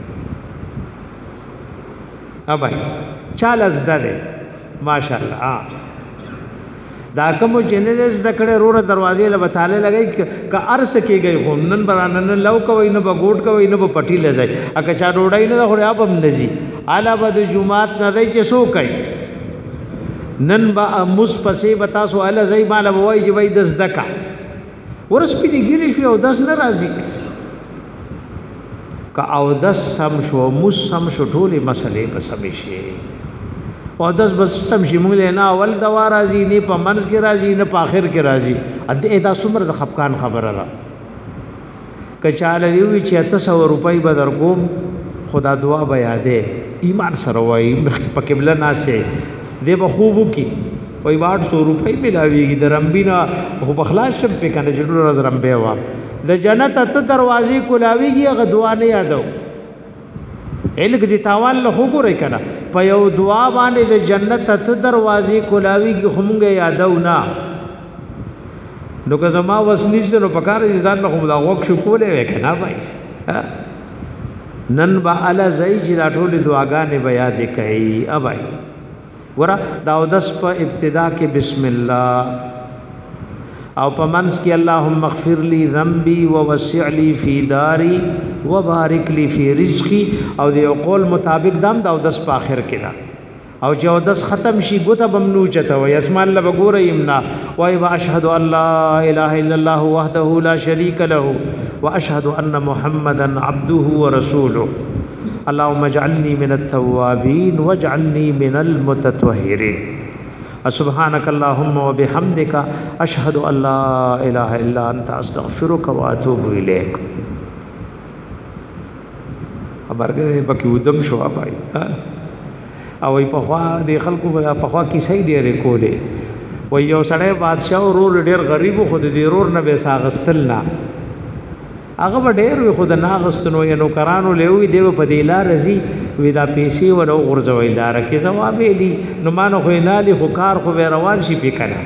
ها بھائی چال زده ده ماشاءالله. دا کوم جنیز د کړه روره دروازې له بتاله لګي ک ارس کېږي خو نن برانن لو کوي نه بغوټ کوي نه پټی لځي اګه چا ډوډۍ نه خو اب هم نزي اعلی بد جمعات نه دی چې سو کوي. نن با مس پسې بتا سو ال زئی مال وای چې وای دس دکا ورس پی ګیری شو او دس ناراضي کا او دس سم شو مس سم شو ټوله مسلې په سم شي او دس بس سم شي موږ له نه اول دوا راځي نه په منځ کې راځي نه په اخر کې راځي اته دا څومره د خفقان خبره را کچاله دی چې تاسو روپۍ به درکوم خدا دعا به یادې ایمان سره وای په قبله ناسه دی به خوبو کی وای واټ سو روپۍ ملاویږي د رمبینا خو بخلاص شپ په کنه جوړ د رمبه وا د جنت ته دروازې کولاویږي هغه دعا نه یادو الګ دي تاوان له وګورئ کنه په یو دعا باندې د جنت ته دروازې کولاویږي خو مونږه یادو نه نو که زما وسنی سره پکاره ځان له خو دا وک شو کولې وکنه بای نن با الا زئی چې دا ټول دعاګانې بیا دې کوي ابای ورا داودس په ابتدا کې بسم الله او په منس کې اللهم اغفر لي ذنبي ووسع لي في داري وبارك لي في رزقي او د یو قول مطابق دام داودس په اخر کې دا او چې داودس ختم شي ګوته بمنو چته وي اسمان الله بګوره يمنا وای واشهد ان لا اله الا الله وحده لا شريك له واشهد ان محمدا عبده ورسوله اللهم اجعلني من التوابين واجعلني من المتطهرين سبحانك اللهم وبحمدك اشهد ان لا اله الا انت استغفرك واتوب اليك. امرګه پکې ودم شو بھائی او په خوا د خلکو په خوا کې صحیح ډیره کولې و یو سړی بادشاہ ورور ډیر غریب خو د دې ورور نه به ساغستل نه هغه ډېر وي خود نه غستنو یا نو کرانو لوي دیو په دی لار زی وی دا پیسې ور او غرزوي لار کې جواب دی نو مانو خو نه لي خو کار خو روان شي پکنه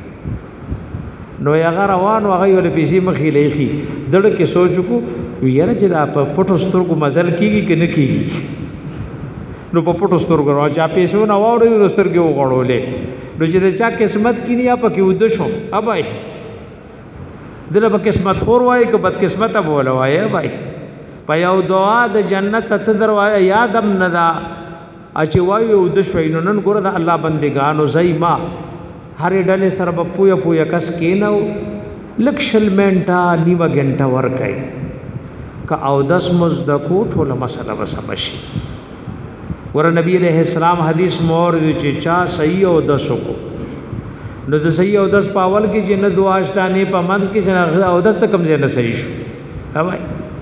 نو هغه روان هغه ول پیسې مخې لېخي دړ کې سوچ کو ویره چې دا په پټو سترګو مزل کیږي کې نه کیږي نو په پټو سترګو راځه پیسې نو وړي نو سترګې وغړولې نو چې دا چا قسمت کینیا پکې ود شو ابای دله په قسمت خور وای که بد قسمت بوله وای بھائی په یو دعا د جنت ته دروازه یادم ندا اچي وای او د شوینو نن ګره د الله بندگانو زایما هر ډلې سره په پویا پویا کس کینو لکشل منټا نیمه غنټه ور کوي که او دس مزدکو ټوله مسله وسمشي ور نبی علیہ السلام حدیث مور چې چا صحیح او دسو کو نو د صحیح او دس پاول کې چې نه دعا شتانه په منځ کې چې او دس ته کم ځای نه صحیح شو هاوای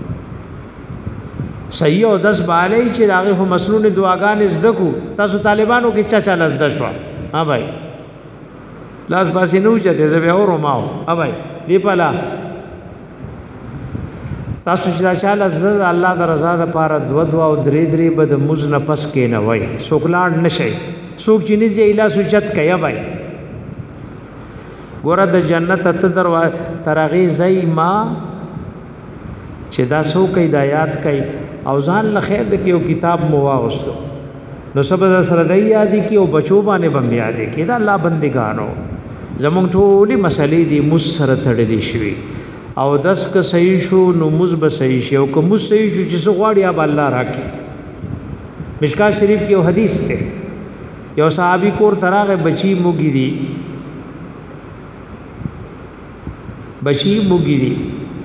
صحیح او دس بالای چې هغه هم مسنون دعاګان زدکو تاسو طالبانو کې چا چا لزد شو ها بھائی لاس باسي نو چته زه به اورو ماو ها بھائی دی پلا تاسو چې چا لزد الله د رضا لپاره دو دعا او درې درې بد مز نه پس کې نه وای سوکلاړ نشي سوک چې نږدې اله سوچت کیا بھائی ګوره د جنت ته دروا ترغی زئی ما چې دا سو کې د آیات کوي او ځان له خیر د کیو کتاب مو واغستو نو سبا سره د یادی کی او بچو باندې بم یادې کی دا الله بندگانو زمونږ ټولي مسلې دي مسره تړلې شوی او دس ک صحیح شو نو مز به صحیح شي او کوم صحیح شو چې سو غواړي اب الله راکي. مشکات شریف کې یو حدیث ته یو صحابي کور تراغه بچی موګری بچی موګری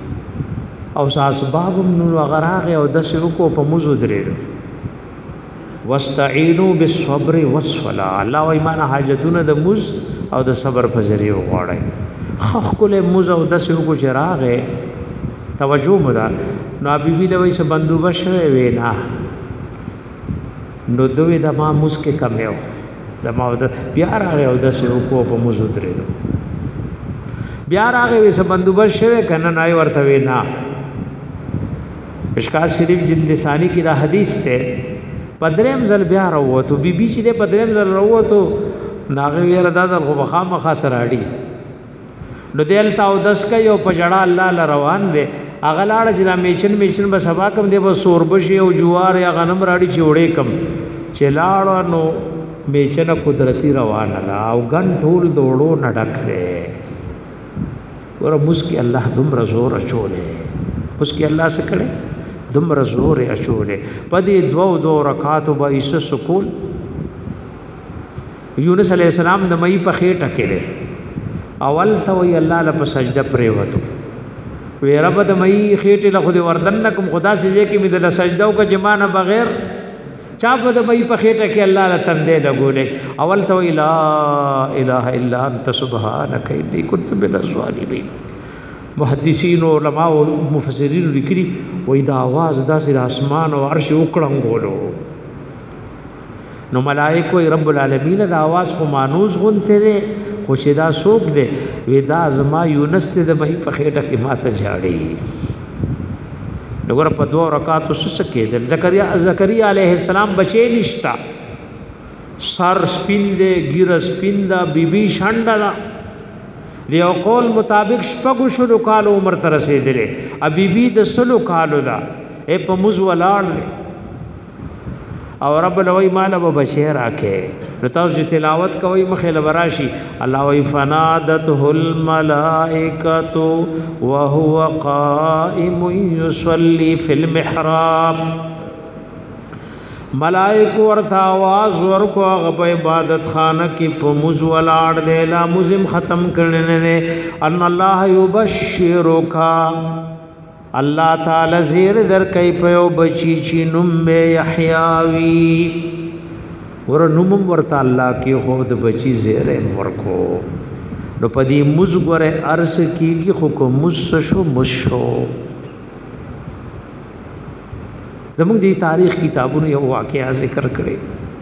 او اسباب نو غراغه او د سرکو په موزو درې واستعینوا بالصبر والصلاة. الله و ایمان حاجتونه د مز او د صبر په ذریعہ وغواړي. خخ کله مز او د سو کو چراغه توجه مدا نو بیبي له وایي بندوبه شوی وینا نو دوی د ما مز کې کمیو زما د بیا راغی او د سو کو په مز درېدو بیا راغی وې بندوبه شوی کنه نای ورته وینا. مشکات شریف جلد ثانی کی دا حدیث ته پدریم زل بیا راوته بیبي چې د پدریم زل راوته ناغه یې ردا د غوخه مخه سراړي نو دل تاو دس کوي او په جړه الله ل روان دي اغه لاړ چې دا میچن میچن به سبا کم دی به سوربشي او جوار یا غنم راړي جوړې کم چې لاړ نو میچن قدرتی روان ده او ګن ټول دوړو نډک دی ور مسکی الله دومره زور اچولې مسکی الله سکړې دومره زور اچولې پدې دوو دو رکعاتو به ایس سکول یونس علی السلام د مې په خېټه کې اول ته وی الله له سجده پرې وته وی رب د مې خېټه له خو دې وردن کوم خدا سي کې مې د سجده او کا جمانه بغیر چا په د مې په خېټه کې الله له تندې لګولې اول ته وی لا اله الا انت سبحانك اني كنت من الظالمين. محدثین او علماء او مفسرین لیکلي وای دا आवाज داسې د اسمان او عرش وکړنګولو نو ملائکه رب العالمین دا आवाज خو مانوس غونته دي خو چې دا سوق دي ودا زما یونس ته د مې په خېټه کې ماته جاړي وګوره په دوه رکعات وسس کېدل. زکریا زکریا علیه السلام بچی نشتا سر سپین دے ګیر سپین دا بیبي شانډا دا دیو قول مطابق شپږ شلو کالو عمر ته رسیدلې ا بیبي د سلو کالو دا اے په موز ولاړ او رب لوی مال ابو بشیر راکه رتاوس چې تلاوت کوي مخه لوراشي الله وی فنادته الملائکه وهو قائم يصلي في المحراب. ملائکه ورته आवाज ورکو هغه په عبادت خانه کې په موز ولاړ دی لا مزم ختم کړي نه ان الله یبشرک الله تعالی زیر در کوي په بچی چې نوم یحیاوی ور نوم ورته الله کې خود بچی زیر ورکو نو پدی مز ګره ارس کیږي خو کو مس شو مشو. زموږ دی تاریخ کتابونو یو واقعا ذکر کړي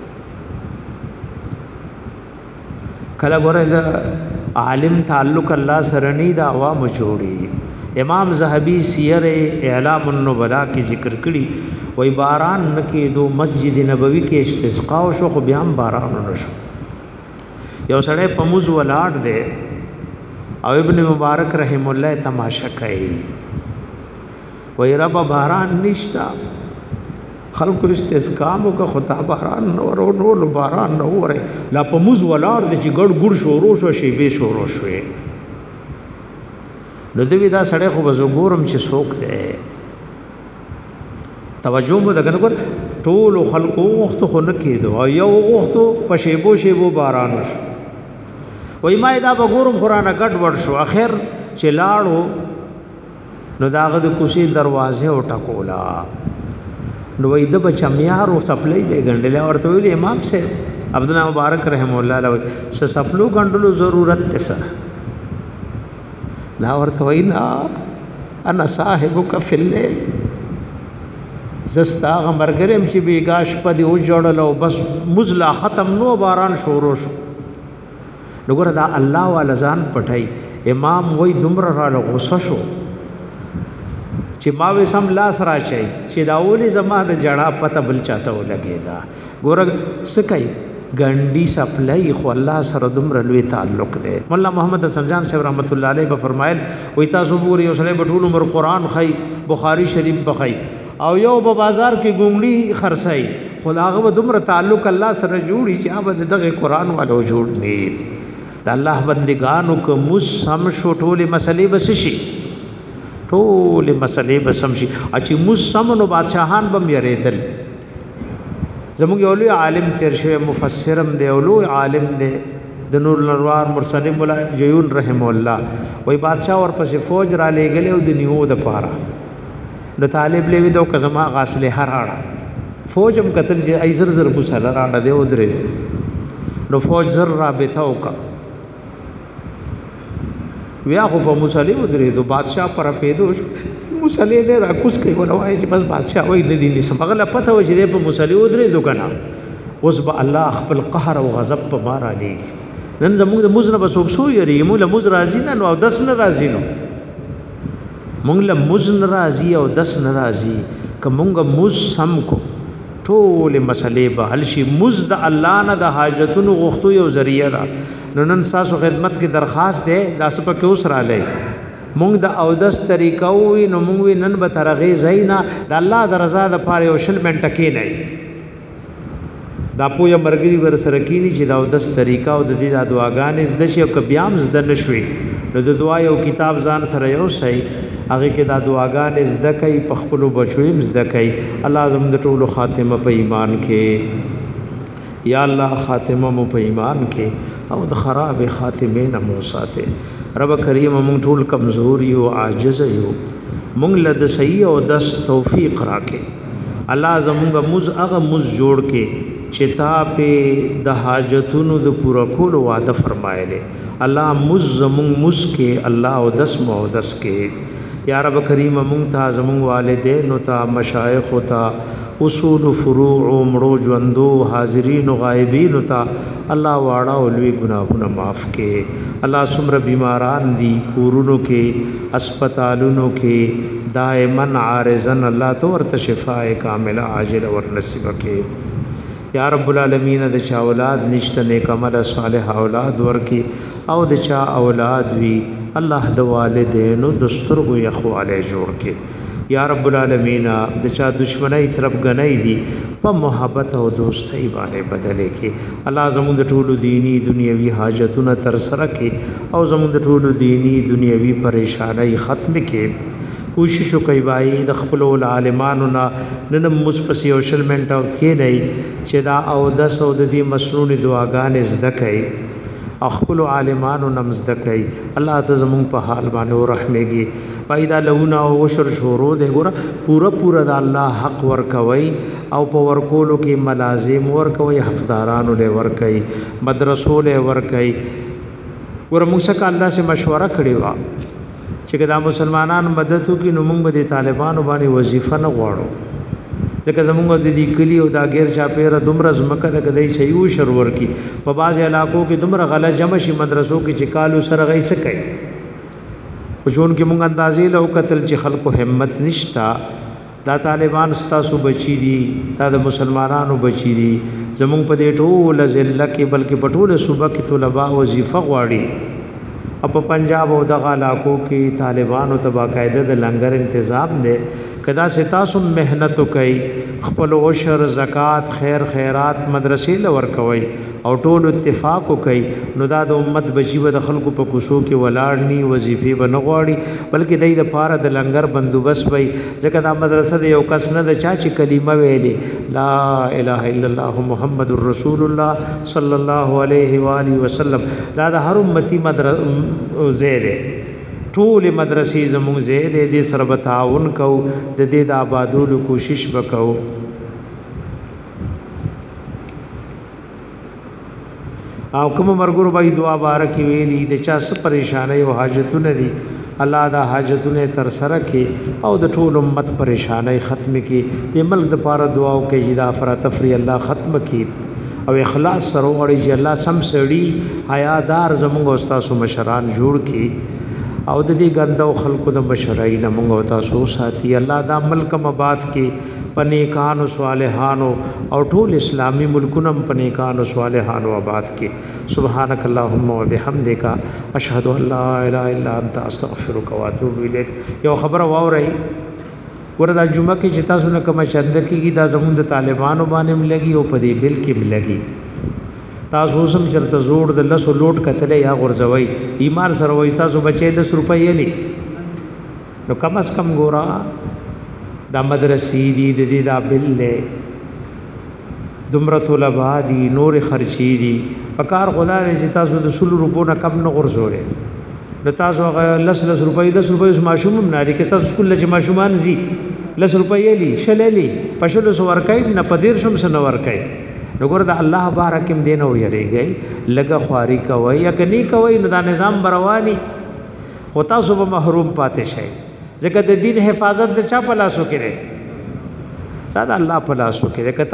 کله ګره د عالم تعلق الله سره نه د عوام جوړي. امام زهبی سیر اعلام النبلاء کی ذکر کړي وای باران نکې دو مسجد نبوی کې استسقا شو خو بیا هم باران نشو. یو سړی په موز ولاړ دی او ابن مبارک رحم الله تماشا کوي وای رب باران نشتا خلق استسقا مو کا خطا باران نور نور باران نور لا په موز ولاړ دی چې ګډ ګډ شورو شو شی به شورو شوې نو دوی دا سړی خو بزو ګورم چې څوک دی توجه مو دغه نګور ټول خلقو وخت خو نه کېدو او یو وخت په شیبو شیبو باران شو وای ما دا به ګورم قرآن غټ ور شو اخر چې لاړو نو داغه د کوشي دروازه او ټکولا نو وای د بچمیار او سپلای به ګندل ورته ویل امام سے عبد الله مبارک رحم الله علیه س سپلو ګندلو ضرورت ته لا ورته وینا انا صاحبک فی الليل زستا غمرګرم چې بیګاش په دی او جوړلو بس مزلا ختم نو باران شروع شو. وګوره دا الله والا ځان پټای امام وای دومره را غوسه شو چې ما وې سم لاس راشي چې دا اولی زما د جړه پته بل چاته ولګی دا ګوره سکای ګنډي سپلای خو الله سره دومره لوی تعلق دی. مولا محمد حسن جان صاحب رحمت الله علیه به فرمایل وې تاسو ګوري یو سړی بټول عمر قران خای بخاری شریف بخای او یو په بازار کې ګونګړي خرڅای خو هغه به دومره تعلق الله سره جوړي چې هغه دغه قران والو جوړ نه د الله بندگانو کو مسم شو ټوله مسلې بس شي ټوله مسلې بسم شي اچي مسم نو بادشاہان بم یریدل. زموږ یو لوی عالم تیر شوی مفسرم دی او لوی عالم دی د نور الانوار مرسل مولا جیون رحم الله وای بادشاہ ورپسې فوج را لېګلې او د نیو د پاره د طالب لوي دو کزما غاسله هراړه فوج هم قتل چې ای زر زر مصلی راړه دی ودرېدو نو فوج زر رابطه وکړه بیا خو په مصلی ودرېدو بادشاہ پر پیدو مصلی نه راکوس کوي ولوای چې بس بادشاہ وای نه دي نسم هغه پته و چې په مصلی ودرېدو کنه اوس به الله خپل قهر او غضب په مار علی نن زموږ د مزنه بسوک شو یری موږ له مز راضی نه نو دس نه راضی نو موږ له مزن راضی او دس نه راضی کومګه مز سم کو ټول مسلې به حل شي مز د الله نه د حاجتونو غوښتو یو ذریعہ ده نو نن تاسو خدمت کې درخواست ده داس په کې اوس را لې موږ د او دس طریقو نو موږ نن به ترغه زینا د الله د رضا د پاره او شل منټ کې نه دا پویا مرګري ور سره کینی چې دا او دس طریقہ او د دې د دعاګانې د شي او کبيام زده نشوي نو د دعا یو کتاب ځان سره یو صحیح هغه کې دا دعاګانې زده کوي په خپل بچویم زده کوي الله زم د ټولو خاتمه په ایمان کې یا الله خاتمه مو په ایمان کې او د خراب خاتمه نه مو ساته رب کریم مونږ ټول کمزوري او عاجز یو مونږ له د صحیح او د توفیق راکې الله زمونږ مز هغه مز جوړ کې چې تا په د حاجتونو د پورا کولو وعده فرمایله الله مز زمون مز کې الله او دس مو دس کې یا رب کریم مونږ ته زمون والدین او ته مشایخ او ته اصول فروع عمرو ژوندو حاضرین او غایبین او ته الله واړه او لوی ګناهونه معاف کې الله سمره بیماران دي کورونو کې هسپتالونو کې دائما عارضن الله تو ورته شفاء کامله عاجل ور نصیب کې یا رب العالمین د چا اولاد نشته نیک عمل صالح اولاد ورکی او د چا اولاد وی الله د والدینو دسترګو یخواله جوړ کې یا رب العالمین د چا دشمنی طرف غنۍ دي په محبت او دوستۍ باندې بدلې کې الله زموږ د ټولو دینی دنیوي حاجتونو تر سره کې او زموږ د ټولو دینی دنیوي پریشانای ختم کې کوشش کوي بای د خپل عالمانو نه نن مصپسی او شل منټ کې نه چې دا او د سود دي مسنون دعاګان زده کوي خپل عالمانو نم زده کوي الله ته زمون په حال باندې رحمېږي پیدا لونه او شر شورو دې ګوره پورا پورا د الله حق ور کوي او په ورکولو کې ملازم ور کوي حقدارانو له ور کوي مدرسو له ور کوي ګوره موږ څخه الله سے مشوره کړې و چې دا مسلمانان مدد وکړي نو موږ به د طالبانو باندې وظیفه نه غواړو ځکه زموږ د دې کلی او دا غیر چاپیره دومره زمکه د کدی شیو شرور کی په بعض علاقو کې دومره غله جمع شي مدرسو کې چې کالو سره غي څه کوي په جون کې موږ اندازې له قتل چې خلکو همت نشتا دا طالبان ستاسو بچی دي دا د مسلمانانو بچی دي زموږ په دې ټول ځله کې بلکې په ټول صوبه کې طلبه وظیفه غواړي په پنجاب او د علاقو کې طالبانو ته باقاعده د لنګر تنظیم دی کدا ستاسو مهنت کوي خپل عشر زکات خیر خیرات مدرسې لور کوي او ټول اتفاق کوي نو دا د امت بچي به د خلکو په کوسو کې ولاړ ني وظیفه بنغواړي بلکې دای د پاره د لنګر بندوبست وي ځکه دا مدرسه د یو کس نه د چا چې کلمه ویلې لا اله الا الله محمد رسول الله صلی الله علیه و آله وسلم دا د هر امتی مدرسه زیره ټول مدرسې زموږ زیره دې سره تعاون کو د دې د آبادولو کوشش وکاو او کوم مرګور بای دعا بارک ویلی د چا څه پریشانای او حاجتونه دي الله دا حاجتونه تر سره کې او د ټول امت پریشانای ختم کې د ملک د پاره دعا او کې جدا فراتفری الله ختم کې او اخلاص سره وړي چې الله سم سړي حیادار زموږ استاد مشران جوړ کې او د دې ګندو خلقو د مشرای نه موږ تاسو ساتي الله دا ملک مباد کې پنیکانو صالحانو او ټول اسلامی ملکونو پنیکانو صالحانو آباد کې سبحانك اللهم وبحمدك اشهد ان لا اله الا انت استغفرك واتوب اليك یو خبر واوري وردا جمعه کې چې تاسو نه کوم چند کېږي دا زموږ د طالبانو باندې ملګي او په دې بل کې ملګي تاسو سم چرته زوړ د لسو لوټ کتلې یا غرزوي ایمان سره وای تاسو بچې لس روپۍ لې نو کم از کم ګورا د مدرسې دی د دې دا بل له دمره طلبه دي نور خرچي دي پکار خدا دې چې تاسو د سلو روپو نه کم نه غرزولې نو تاسو لس لس روپۍ لس روپۍ ماشوم نه لري کې تاسو کله چې ماشومان زی لس روپۍ لې شلې لې پښلو سو ورکای نه پدیر شم سن ورکای نو ګور د الله بارکم دین او یریږي لګه خواري کوي یا کني کوي نو دا نظام برواني او تاسو به محروم پاتې شئ ځکه د دین حفاظت د چا په لاسو کې دی دا د الله په لاسو کې دی